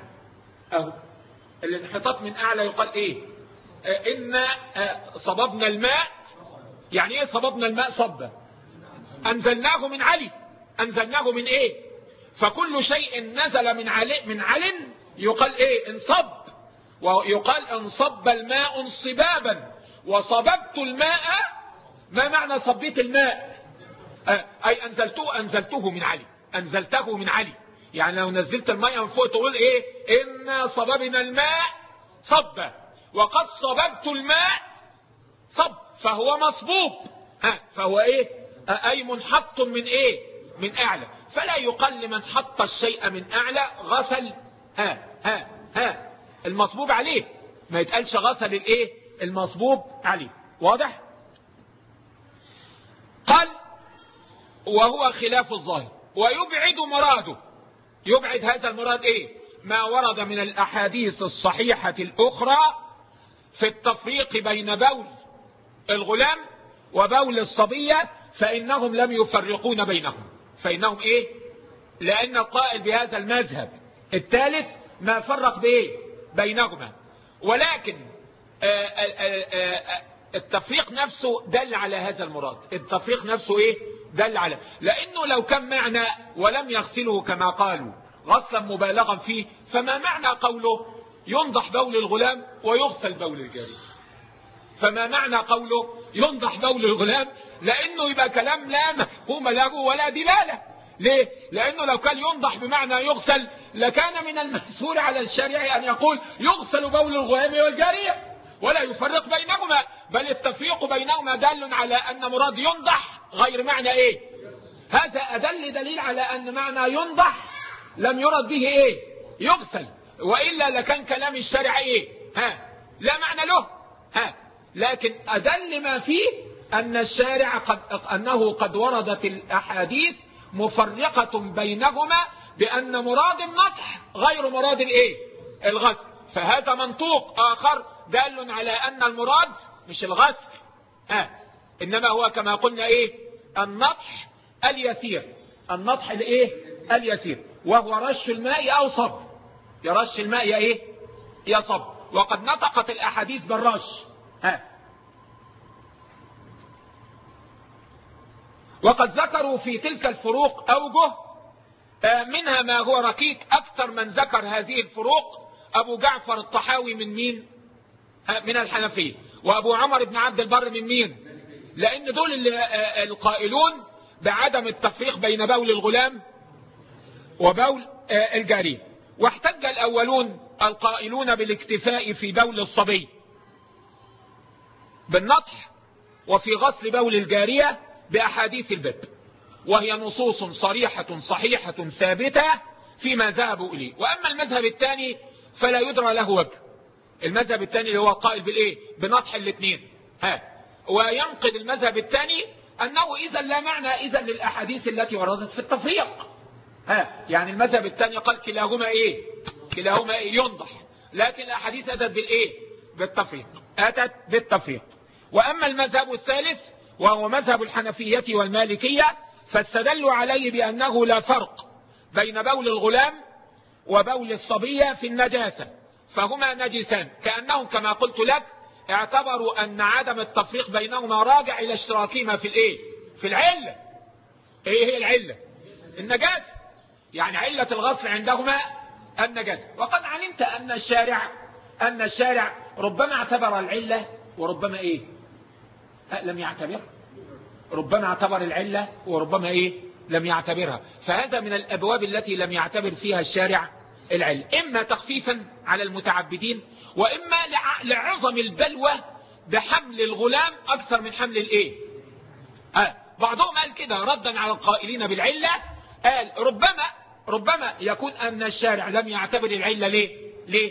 الانحطاط من أعلى يقال إيه؟ إن صببنا الماء. يعني إيه صببنا الماء؟ صب أنزلناه من علي. أنزلناه من إيه؟ فكل شيء نزل من علي يقال إيه؟ انصب. ويقال انصب الماء انصبابا. وصببت الماء، ما معنى صبيت الماء؟ أي أنزلته من علي. أنزلته من علي يعني لو نزلت الماء من فوق تقول إيه؟ إن صببنا الماء صبا وقد صببت الماء صب، فهو مصبوب. فهو إيه؟ أي منحط من إيه؟ من أعلى. فلا يقال لمن حط الشيء من أعلى غسل المصبوب عليه، ما يتقالش غسل الإيه؟ المصبوب عليه. واضح؟ قال وهو خلاف الظاهر. ويبعد مراده، يبعد هذا المراد إيه؟ ما ورد من الأحاديث الصحيحة الأخرى في التفريق بين بول الغلام وبول الصبية، فإنهم لم يفرقون بينهم. فإنهم إيه؟ لأن القائل بهذا المذهب الثالث ما فرق بإيه؟ بينهما. ولكن التفريق نفسه دل على هذا المراد. التفريق نفسه إيه؟ دل على، لأنه لو كان معنى ولم يغسله كما قالوا غسلا مبالغا فيه، فما معنى قوله ينضح بول الغلام ويغسل بول الجارية؟ فما معنى قوله ينضح بول الغلام؟ لأنه يبقى كلام لا مفهوم له ولا دلالة. ليه؟ لأنه لو كان ينضح بمعنى يغسل لكان من المسهول على الشارع أن يقول يغسل بول الغلام والجارية ولا يفرق بينهما، بل التفريق بينهما دال على أن مراد ينضح غير معنى إيه؟ هذا أدل دليل على أن معنى ينضح لم يرد به إيه؟ يغسل، وإلا لكان كلام الشارع إيه؟ لا معنى له. لكن أدل ما فيه أن الشارع أنه قد وردت الأحاديث مفرقة بينهما بأن مراد النضح غير مراد الإيه؟ الغسل، فهذا منطوق آخر دال على أن المراد مش الغسل، إنما هو كما قلنا إيه؟ النضح اليسير، النضح الإيه؟ اليسير، وهو رش الماء أو صب، يرش الماء إيه؟ يصب، وقد نطقت الأحاديث بالرش. وقد ذكروا في تلك الفروق أوجه، منها ما هو ركيك. أكثر من ذكر هذه الفروق أبو جعفر الطحاوي من مين؟ من الحنفية. وأبو عمر بن عبد البر من مين؟ لأن دول القائلون بعدم التفريق بين بول الغلام وبول الجارية. واحتج الأولون القائلون بالاكتفاء في بول الصبي بالنطح وفي غسل بول الجارية بأحاديث الباب، وهي نصوص صريحة صحيحة ثابتة فيما ذهبوا إليه. وأما المذهب الثاني فلا يدرى له وجه، المذهب الثاني اللي هو قائل بالإيه؟ بنطح الاثنين. وينقض المذهب الثاني أنه إذا لا معنى إذا للأحاديث التي وردت في التفريق. يعني المذهب الثاني قال كلاهما إيه؟ كلاهما إيه؟ ينضح، لكن الأحاديث أتت بالإيه؟ بالتفريق، أتت بالتفريق. وأما المذهب الثالث وهو مذهب الحنفية والمالكية فاستدلوا عليه بأنه لا فرق بين بول الغلام وبول الصبية في النجاسة، فهما نجسان، كأنهم كما قلت لك اعتبروا أن عدم التفريق بينهما راجع إلى اشتراكهما في الإيه؟ في العلة. إيه هي العلة؟ النجاسة، يعني علة الغسل عندهما النجاسة. وقد علمت أن الشارع ربما اعتبر العلة وربما إيه؟ لم يعتبر، ربما اعتبر العلة وربما إيه؟ لم يعتبرها. فهذا من الأبواب التي لم يعتبر فيها الشارع العلة، إما تخفيفا على المتعبدين، وإما لعظم البلوى بحمل الغلام أكثر من حمل الإيه؟ بعضهم قال كده ردا على القائلين بالعلة، قال ربما يكون أن الشارع لم يعتبر العلة. ليه؟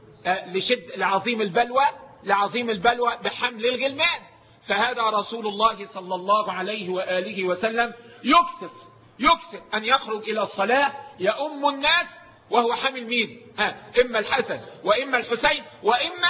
لعظيم البلوى بحمل الغلمان. فهذا رسول الله صلى الله عليه وآله وسلم يكثر أن يخرج إلى الصلاة يؤم الناس وهو حامل مين؟ إما الحسن وإما الحسين وإما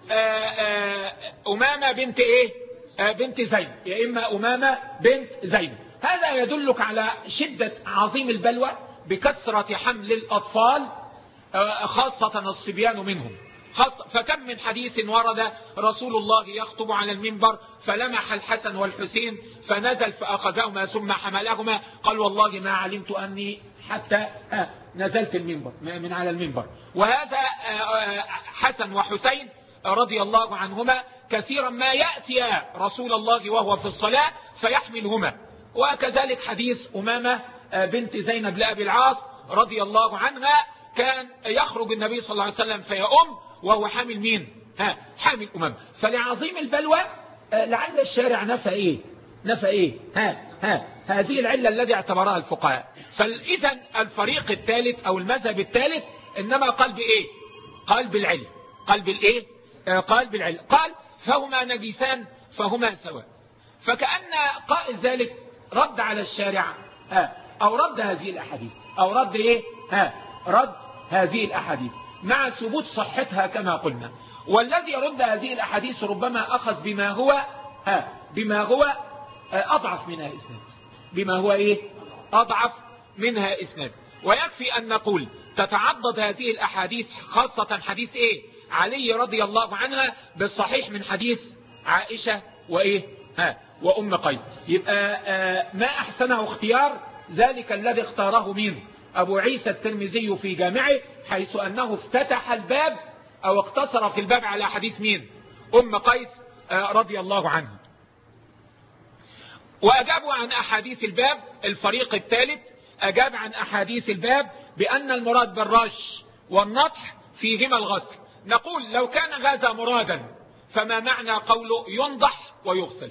أمامة بنت إيه؟ بنت زينب، يا إما أمامة بنت زينب. هذا يدلك على شدة عظيم البلوى بكثرة حمل الأطفال، خاصة الصبيان منهم. فكم من حديث ورد رسول الله يخطب على المنبر فلمح الحسن والحسين فنزل فأخذهما ثم حملهما، قال والله ما علمت أني حتى نزلت المنبر من على المنبر. وهذا حسن وحسين رضي الله عنهما كثيرا ما يأتي رسول الله وهو في الصلاة فيحملهما. وكذلك حديث أمامة بنت زينب لأبي العاص رضي الله عنها، كان يخرج النبي صلى الله عليه وسلم فيؤم وهو حامل مين؟ حامل أمامة. فلعظيم البلوى لعل الشارع نفى إيه؟ هذه العلة الذي اعتبرها الفقهاء. فإذا الفريق الثالث أو المذهب الثالث إنما قال بإيه؟ قال بالعلة. قال فهما نجسان فهما سواء. فكأن قائل ذلك رد على الشارع أو رد هذه الأحاديث، أو رد إيه؟ رد هذه الأحاديث مع ثبوت صحتها كما قلنا. والذي يرد هذه الأحاديث ربما أخذ بما هو أضعف منها إسناد، بما هو إيه؟ أضعف منها إسناد. ويكفي أن نقول تتعضد هذه الأحاديث خاصة حديث إيه؟ علي رضي الله عنها بالصحيح من حديث عائشة وإيه؟ وأم قيس. يبقى ما أحسنه اختيار ذلك الذي اختاره مين؟ أبو عيسى الترمذي في جامعه، حيث أنه افتتح الباب أو اقتصر في الباب على حديث مين؟ أم قيس رضي الله عنها. وأجابوا عن أحاديث الباب. الفريق الثالث أجاب عن أحاديث الباب بأن المراد بالرش والنطح فيهما الغسل. نقول لو كان هذا مرادا فما معنى قوله ينضح ويغسل؟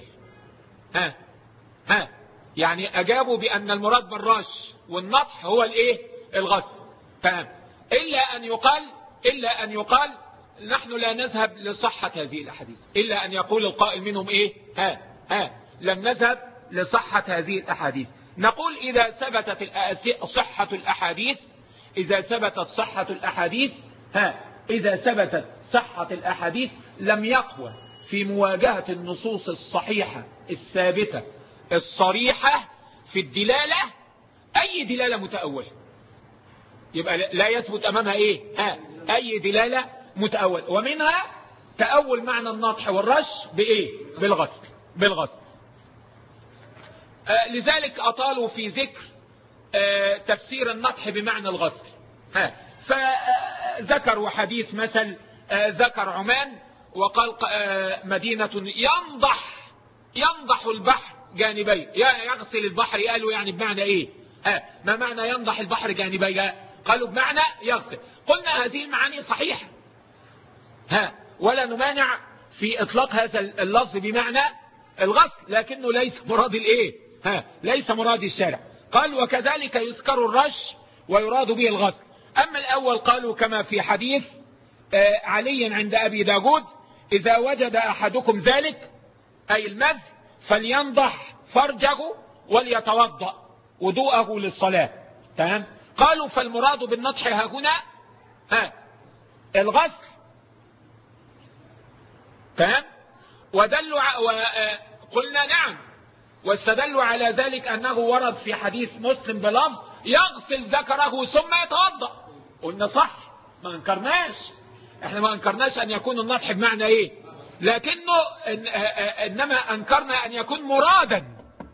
يعني أجابوا بأن المراد بالرش والنطح هو الايه؟ الغسل. تمام. إلا أن يقال نحن لا نذهب لصحة هذه الأحاديث، إلا أن يقول القائل منهم إيه؟ لم نذهب لصحة هذه الأحاديث. نقول إذا ثبتت صحة الأحاديث، إذا ثبتت صحة الأحاديث لم يقوى في مواجهة النصوص الصحيحة الثابتة الصريحة في الدلالة أي دلالة متأولة، يبقى لا يثبت أمامها إيه؟ أي دلالة متأول. ومنها تأول معنى النطح والرش بإيه؟ بالغسل. لذلك أطالوا في ذكر تفسير النطح بمعنى الغسل. فذكروا حديث مثل ذكر عمان وقال مدينة ينضح البحر جانبي، يغسل البحر. قالوا يعني بمعنى ايه؟ ما معنى ينضح البحر جانبي؟ قالوا بمعنى يغسل. قلنا هذه المعاني صحيحة، ولا نمانع في اطلاق هذا اللفظ بمعنى الغسل، لكنه ليس مراد الايه؟ ليس مراد الشارع. قال وكذلك يذكر الرش ويراد به الغسل. اما الاول قالوا كما في حديث علي عند ابي داود اذا وجد احدكم ذلك اي المز فلينضح فرجه وليتوضأ وضوءه للصلاة. تمام. قالوا فالمراد بالنضح ها هنا الغسل. تمام. قلنا نعم، واستدلوا على ذلك أنه ورد في حديث مسلم بلفظ يغسل ذكره ثم يتوضأ. قلنا صح، ما انكرناش، احنا ما انكرناش أن يكون النضح بمعنى ايه، لكنه انما انكرنا أن يكون مرادا.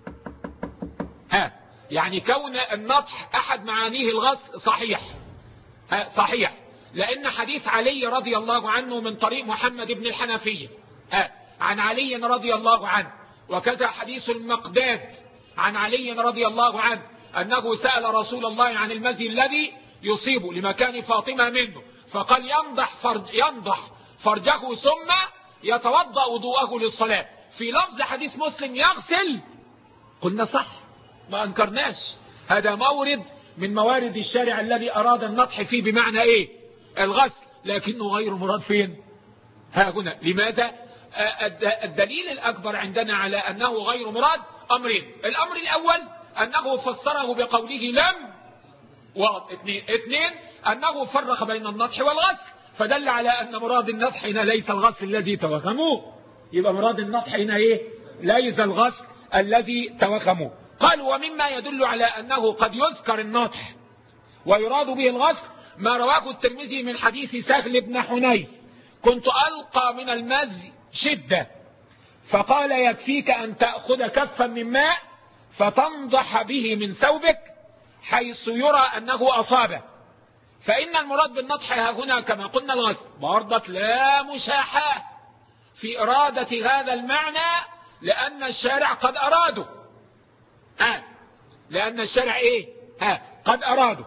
يعني كون النضح أحد معانيه الغسل صحيح، لأن حديث علي رضي الله عنه من طريق محمد بن الحنفية عن علي رضي الله عنه، وكذا حديث المقداد عن علي رضي الله عنه أنه سأل رسول الله عن المزي الذي يصيب لمكان فاطمة منه، فقال ينضح فرجه ثم يتوضأ وضوءه للصلاة. في لفظ حديث مسلم يغسل، قلنا صح، ما أنكرناش، هذا مورد من موارد الشارع الذي أراد النضح فيه بمعنى إيه؟ الغسل، لكنه غير مراد فين؟ ها هنا. لماذا؟ الدليل الأكبر عندنا على أنه غير مراد أمرين. الأمر الأول أنه فسره بقوله لم، اثنين أنه فرق بين النضح والغسل، فدل على أن مراد النضح هنا ليس الغسل الذي توهموه. يبقى مراد النضح هنا إيه؟ ليس الغسل الذي توهموه. قالوا ومما يدل على أنه قد يذكر النضح ويراد به الغسل ما رواه الترمذي من حديث سهل بن حنيف كنت ألقى من المزي شدة فقال يكفيك أن تأخذ كفا من ماء فتنضح به من ثوبك حيث يرى أنه أصابه. فإن المراد بالنضح هنا كما قلنا الغسل. برضة لا مشاحة في إرادة هذا المعنى، لأن الشارع قد أراده. لأن الشارع إيه؟ قد أراده.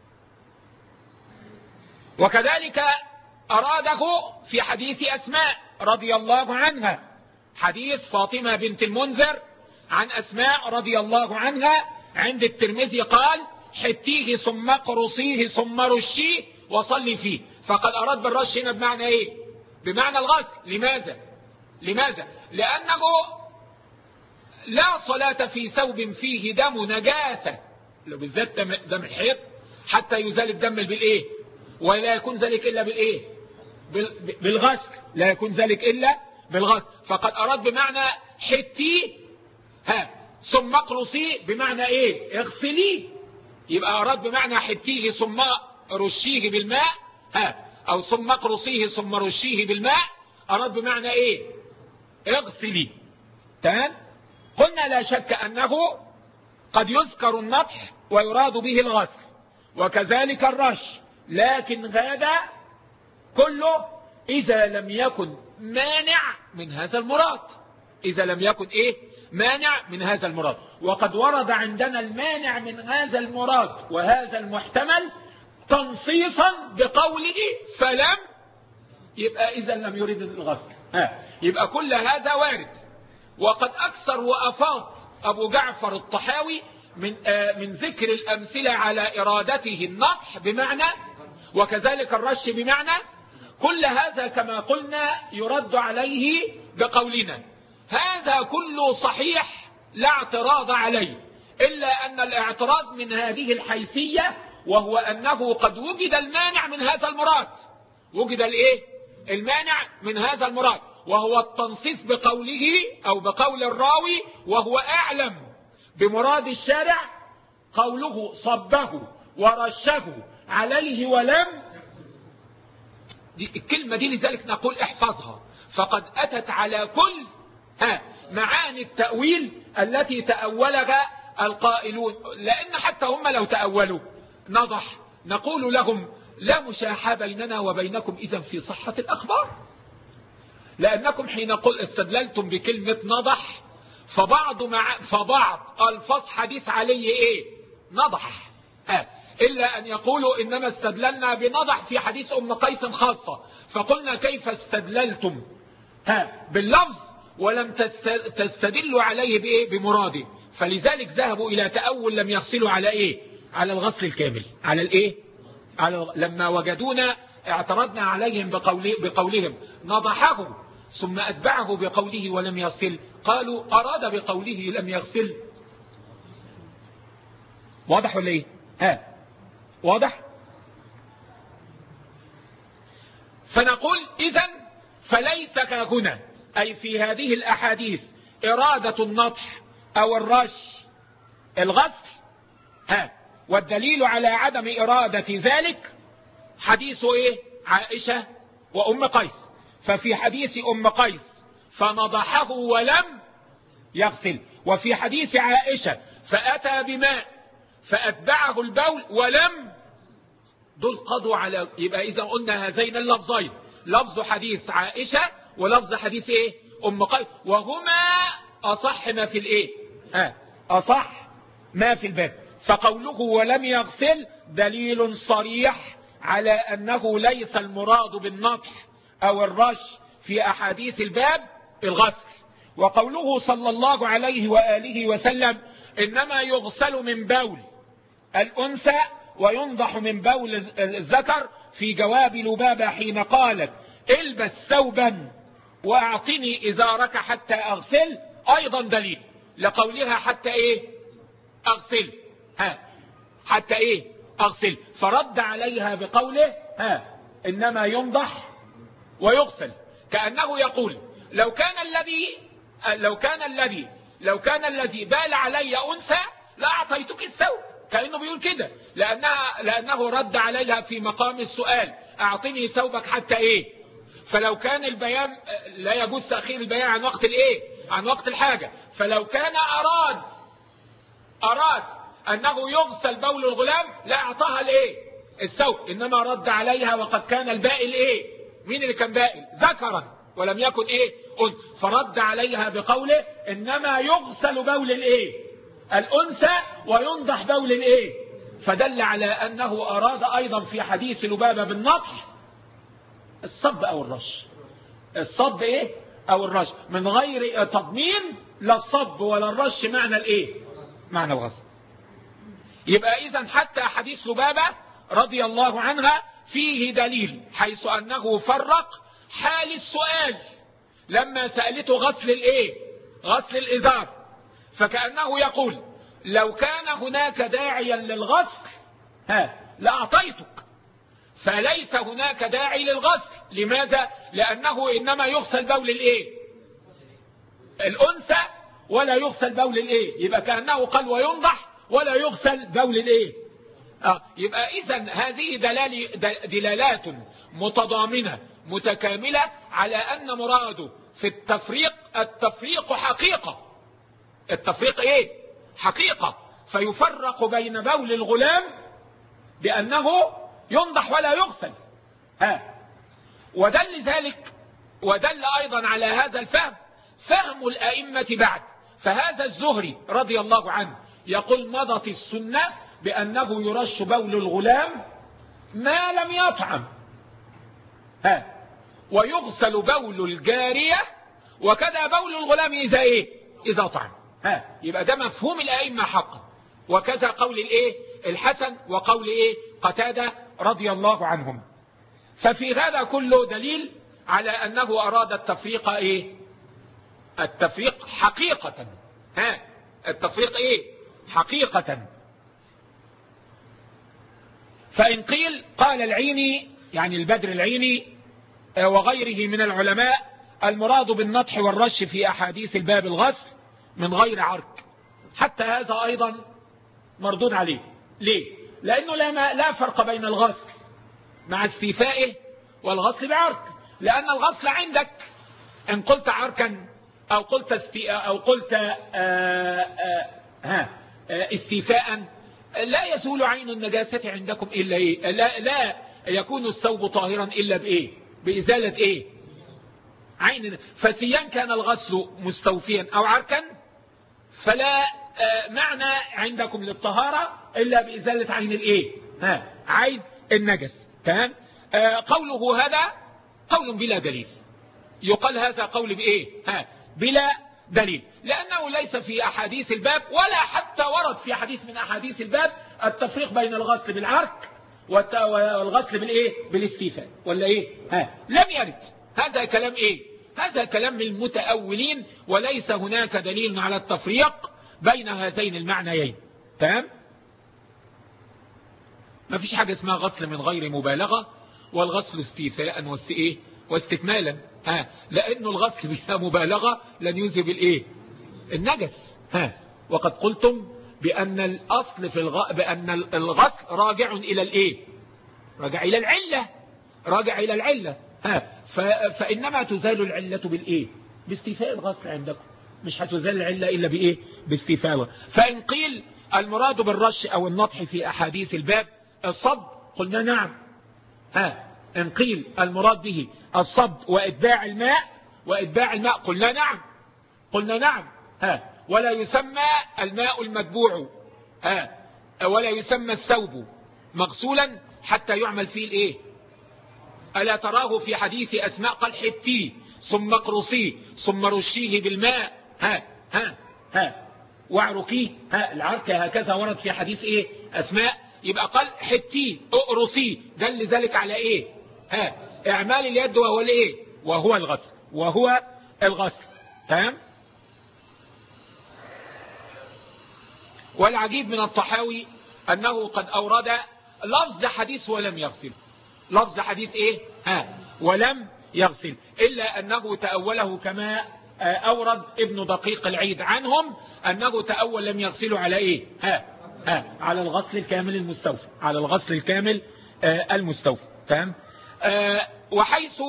وكذلك أراده في حديث أسماء رضي الله عنها، حديث فاطمة بنت المنذر عن أسماء رضي الله عنها عند الترمذي قال حتيه ثم اقرصيه ثم رشيه وصلي فيه. فقد أراد بالرش هنا بمعنى إيه؟ بمعنى الغسل. لماذا؟ لأنه لا صلاة في ثوب فيه دم نجاسة، لو بالذات دم الحيض، حتى يزال الدم بالإيه؟ ولا يكون ذلك إلا بالإيه؟ بالغسل. لا يكون ذلك إلا بالغسل. فقد أراد بمعنى حتيه ثم اقرصيه بمعنى إيه؟ اغسليه. يبقى أراد بمعنى حتيه ثم رشيه بالماء أو ثم اقرصيه ثم رشيه بالماء، أراد بمعنى إيه؟ اغسليه. تمام. قلنا لا شك أنه قد يذكر النطح ويراد به الغسل، وكذلك الرش، لكن هذا كله إذا لم يكن مانع من هذا المراد، إذا لم يكن مانع من هذا المراد. وقد ورد عندنا المانع من هذا المراد وهذا المحتمل تنصيصا بقوله فلم، يبقى إذا لم يريد الغسل، يبقى كل هذا وارد. وقد أكثر وأفاض أبو جعفر الطحاوي من ذكر الأمثلة على إرادته النطح بمعنى، وكذلك الرش بمعنى. كل هذا كما قلنا يرد عليه بقولنا هذا كله صحيح لا اعتراض عليه، إلا أن الاعتراض من هذه الحيثية، وهو أنه قد وجد المانع من هذا المراد، وجد المانع من هذا المراد، وهو التنصيص بقوله أو بقول الراوي وهو أعلم بمراد الشارع، قوله صبه ورشه عليه ولم. الكلمة دي لذلك نقول احفظها، فقد أتت على كل معاني التأويل التي تأولها القائلون، لأن حتى هم لو تأولوا نضح نقول لهم لا مشاحة بيننا وبينكم إذن في صحة الأخبار، لأنكم حين استدللتم بكلمة نضح فبعض الفاظ حديث عليه نضح، إلا أن يقولوا إنما استدللنا بنضح في حديث أم قيس خاصة، فقلنا كيف استدللتم باللفظ ولم تستدلوا عليه بمراده، فلذلك ذهبوا إلى تأول لم يغسلوا على على الغسل الكامل، لما وجدونا اعترضنا عليهم بقولهم نضحه ثم أتبعه بقوله ولم يغسل، قالوا أراد بقوله لم يغسل. واضح ولا واضح؟ فنقول إذن فليس هنا أي في هذه الأحاديث إرادة النطح أو الرش الغسل، والدليل على عدم إرادة ذلك حديث عائشة وأم قيس. ففي حديث أم قيس فنضحه ولم يغسل، وفي حديث عائشة فأتى بماء فأتبعه البول ولم، دول قضوا على، يبقى إذا قلنا هذين اللفظين، لفظ حديث عائشة ولفظ حديث أم قيس، وهما أصح ما في أصح ما في الباب. فقوله ولم يغسل دليل صريح على أنه ليس المراد بالنطح أو الرش في أحاديث الباب الغسل. وقوله صلى الله عليه وآله وسلم إنما يغسل من بول الأنثى وينضح من بول الذكر في جواب لبابة حين قالت البس ثوبا وأعطني إزارك حتى أغسل، أيضا دليل لقولها حتى أغسل، حتى أغسل، فرد عليها بقوله إنما ينضح ويغسل، كأنه يقول لو كان الذي بال علي أنثى لأعطيتك الثوب، كأنه بيقول كده، لأنه رد عليها في مقام السؤال أعطني ثوبك حتى فلو كان البيان لا يجوز تأخير البيان عن وقت عن وقت الحاجة، فلو كان أراد أنه يغسل بول الغلام لا أعطاها الثوب، إنما رد عليها وقد كان البائل مين اللي كان بائل؟ ذكرا ولم يكن فرد عليها بقوله إنما يغسل بول الأنثى وينضح بول فدل على أنه أراد أيضا في حديث لبابة بالنطح الصب أو الرش، الصب أو الرش من غير تضمين، لا الصب ولا الرش معنى معنى الغسل. يبقى إذن حتى حديث لبابة رضي الله عنها فيه دليل، حيث أنه فرق حال السؤال لما سألته غسل غسل الإزار، فكأنه يقول لو كان هناك داعيا للغسل لأعطيتك، فليس هناك داعي للغسل. لماذا؟ لأنه إنما يغسل بول الأنثى ولا يغسل بول يبقى كأنه قال وينضح ولا يغسل بول يبقى إذن هذه دلالات متضامنة متكاملة على أن مراده في التفريق حقيقة. التفريق ايه؟ حقيقة. فيفرق بين بول الغلام بأنه ينضح ولا يغسل. ودل ذلك ودل أيضا على هذا الفهم فهم الأئمة بعد. فهذا الزهري رضي الله عنه يقول مضت السنة بأنه يرش بول الغلام ما لم يطعم، ويغسل بول الجارية، وكذا بول الغلام إذا إيه؟ إذا طعم. يبقى ده مفهوم الأئمة حقا. وكذا قول الإيه؟ الحسن، وقول إيه؟ قتادة رضي الله عنهم. ففي هذا كله دليل على أنه أراد التفريق إيه؟ التفريق حقيقة. التفريق إيه؟ حقيقة. فإن قيل قال العيني، يعني البدر العيني وغيره من العلماء، المراد بالنطح والرش في أحاديث الباب الغسل من غير عرق. حتى هذا أيضا مردود عليه. ليه؟ لأنه لا فرق بين الغسل مع استيفائه والغسل بعرق. لأن الغسل عندك إن قلت عرقا أو قلت استيفاء لا يزول عين النجاسة عندكم إلا إيه؟ لا يكون الثوب طاهرا إلا بإيه؟ بإزالة إيه؟ عين. فسيان كان الغسل مستوفيا أو عرقا فلا معنى عندكم للطهارة إلا بإزالة عين الإيه؟ عين النجس. تمام؟ قوله هذا قول بلا دليل. يقال هذا قول بإيه؟ بلا دليل، لأنه ليس في أحاديث الباب ولا حتى ورد في حديث من أحاديث الباب التفريق بين الغسل بالعرق والغسل بالإيه؟ بالاستيفاء ولا إيه؟ لم يرد. هذا كلام إيه؟ هذا كلام المتأولين، وليس هناك دليل على التفريق بين هذين المعنيين. تمام؟ ما فيش حاجة اسمها غسل من غير مبالغة والغسل استيفاء واستكمالا. لأنه الغسل بلا مبالغة لن يذهب الإيه؟ النجس. وقد قلتم بأن الأصل بأن الغسل راجع إلى الإيه؟ راجع إلى العلة. فإنما تزال العلة بالإيه؟ باستيفاء الغسل عندكم. مش هتزال العلة إلا بإيه؟ باستيفاء. فإن قيل المراد بالرش أو النطح في أحاديث الباب الصب، قلنا نعم. إن قيل المراد به الصب وإتباع الماء قلنا نعم. ولا يسمى الماء المتبوع ولا يسمى الثوب مغسولا حتى يعمل فيه الإيه؟ ألا تراه في حديث أسماء قال حتيه ثم اقرصيه ثم رشيه بالماء واعرقيه. العرق هكذا ورد في حديث إيه؟ أسماء. يبقى قال حتيه اقرصيه، دل ذلك على إيه؟ اعمال اليد وهو الإيه؟ وهو الغسل. تمام؟ والعجيب من الطحاوي أنه قد أورد لفظ حديث ولم يغسل. لفظ حديث إيه؟ ولم يغسل، إلا أنه تأوله كما أورد ابن دقيق العيد عنهم أنه تأول لم يغسلوا على إيه؟ على الغسل الكامل المستوفى، على الغسل الكامل المستوفى. تمام؟ وحيث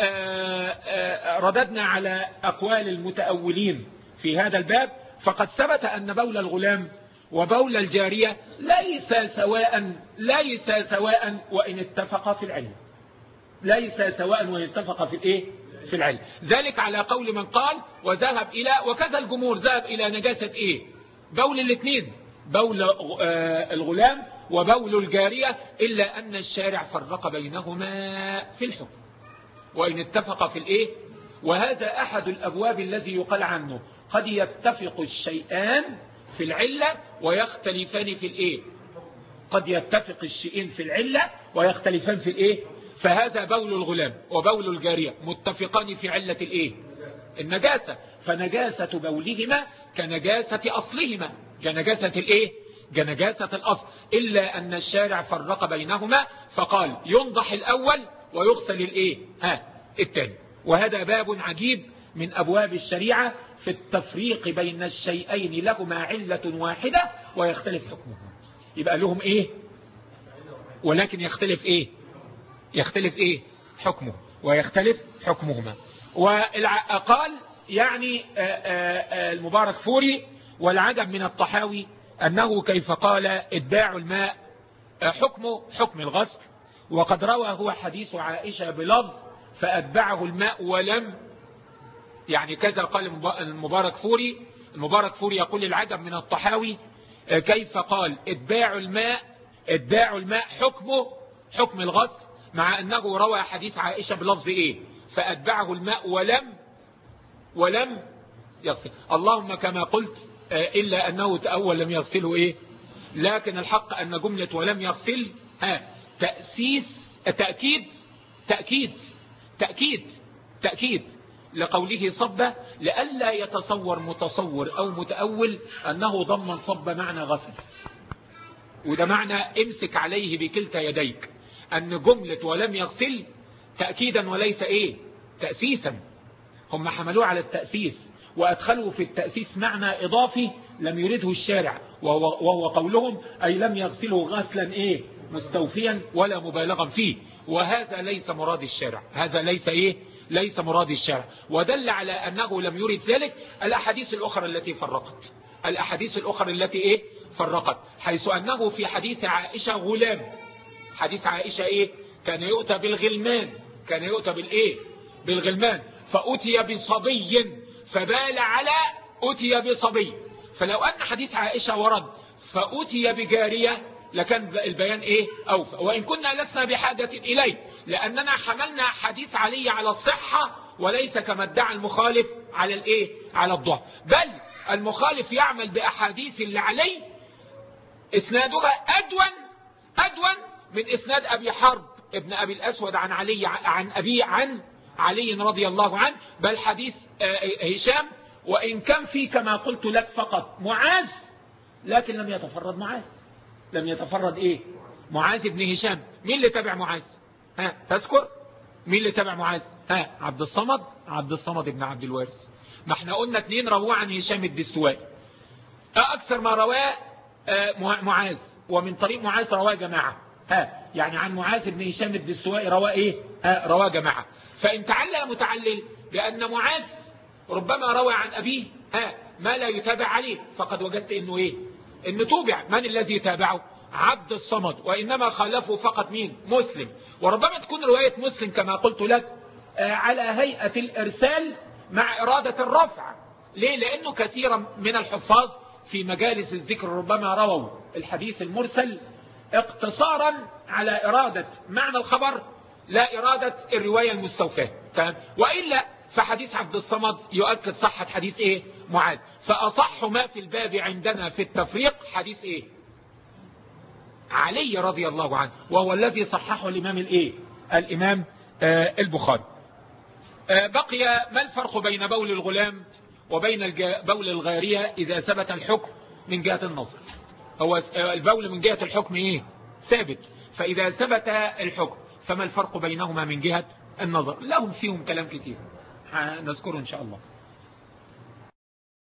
رددنا على أقوال المتأولين في هذا الباب، فقد ثبت أن بول الغلام وبول الجارية ليس سواء وإن اتفق في العلم. ليس سواء وإن اتفق في الإيه؟ في العلم. ذلك على قول من قال وذهب إلى، وكذا الجمهور ذهب إلى نجاسة إيه؟ بول الاثنين، بول الغلام وبول الجارية، إلا أن الشارع فرق بينهما في الحكم وإن اتفق في الإيه؟ وهذا أحد الأبواب الذي يقال عنه قد يتفق الشيئان في العلة ويختلفان في الإيه؟ قد يتفق الشيئين في العلة ويختلفان في الإيه؟ فهذا بول الغلام وبول الجارية متفقان في علة الإيه؟ النجاسة. فنجاسة بولهما كنجاسة أصلهما، كنجاسة الإيه؟ كنجاسة الأصل، إلا أن الشارع فرق بينهما فقال ينضح الأول ويغسل الإيه؟ الثاني. وهذا باب عجيب من أبواب الشريعة في التفريق بين الشيئين لهما علة واحدة ويختلف حكمهما. يبقى لهم إيه؟ ولكن يختلف إيه؟ يختلف إيه؟ حكمه ويختلف حكمهما. وقال يعني المبارك فوري: والعجب من الطحاوي أنه كيف قال إتباع الماء حكمه حكم الغسل، وقد روى هو حديث عائشة بلفظ فأتبعه الماء ولم، يعني كذا قال المبارك فوري يقول: العجب من الطحاوي كيف قال إتباع الماء حكمه حكم الغسل، مع أنه روى حديث عائشة بلفظ إيه؟ فأتبعه الماء ولم يغسل. اللهم كما قلت إلا أنه تأول لم يغسله إيه؟ لكن الحق أن جملة ولم يغسل تأكيد لقوله صب، لئلا يتصور متصور أو متأول أنه ضمن صب معنى غسل، وده معنى امسك عليه بكلتا يديك، أن جملة ولم يغسل تأكيدا وليس إيه؟ تأسيسا. هم حملوه على التأسيس وأدخلوا في التأسيس معنى إضافي لم يرده الشارع، وهو قولهم أي لم يغسله غسلا إيه؟ مستوفيا ولا مبالغا فيه، وهذا ليس مراد الشارع، هذا ليس إيه؟ ليس مراد الشارع. ودل على أنه لم يرد ذلك الأحاديث الأخرى التي إيه؟ فرقت، حيث أنه في حديث عائشة غلام، حديث عائشة إيه؟ كان يؤتى بالغلمان فأتي بصبي فبال على أتي بصبي. فلو أن حديث عائشة ورد فأتي بجارية لكان البيان إيه؟ أوفى، وإن كنا لسنا بحاجة إليه، لأننا حملنا حديث علي على الصحة وليس كما ادعى المخالف على الإيه؟ على الضعف، بل المخالف يعمل بأحاديث اللي عليه إسنادها أدون من إسناد أبي حرب ابن أبي الأسود عن علي رضي الله عنه، بل حديث هشام وإن كان فيه كما قلت لك فقط معاذ، لكن لم يتفرد إيه؟ معاذ بن هشام. مين اللي تابع معاذ؟ تذكر مين اللي تابع معاذ؟ عبد الصمد بن عبد الوارث. ما احنا قلنا 2 رواه عن هشام الدستوائي، أكثر ما رواه معاذ، ومن طريق معاذ رواه جماعة، يعني عن معاذ بن هشام الدستوائي رواه إيه؟ رواه جماعة. فإن تعلل متعلل بأن معاذ ربما روى عن أبيه ما لا يتابع عليه، فقد وجدت إنه إيه؟ إنه توبع. من الذي تابعه؟ عبد الصمد، وإنما خالفه فقط مين؟ مسلم. وربما تكون رواية مسلم كما قلت لك على هيئة الإرسال مع إرادة الرفع. ليه؟ لأنه كثيرا من الحفاظ في مجالس الذكر ربما رووا الحديث المرسل اقتصارا على إرادة معنى الخبر لا إرادة الرواية المستوفاة، وإلا فحديث عبد الصمد يؤكد صحة حديث إيه؟ معاذ. فأصح ما في الباب عندنا في التفريق حديث إيه؟ علي رضي الله عنه، وهو الذي صححه الإمام البخاري. بقي ما الفرق بين بول الغلام وبين بول الغارية إذا ثبت الحكم من جهة النظر؟ هو البول من جهة الحكم إيه؟ ثابت، فإذا ثبت الحكم فما الفرق بينهما من جهة النظر؟ لهم فيهم كلام كتير نذكره إن شاء الله.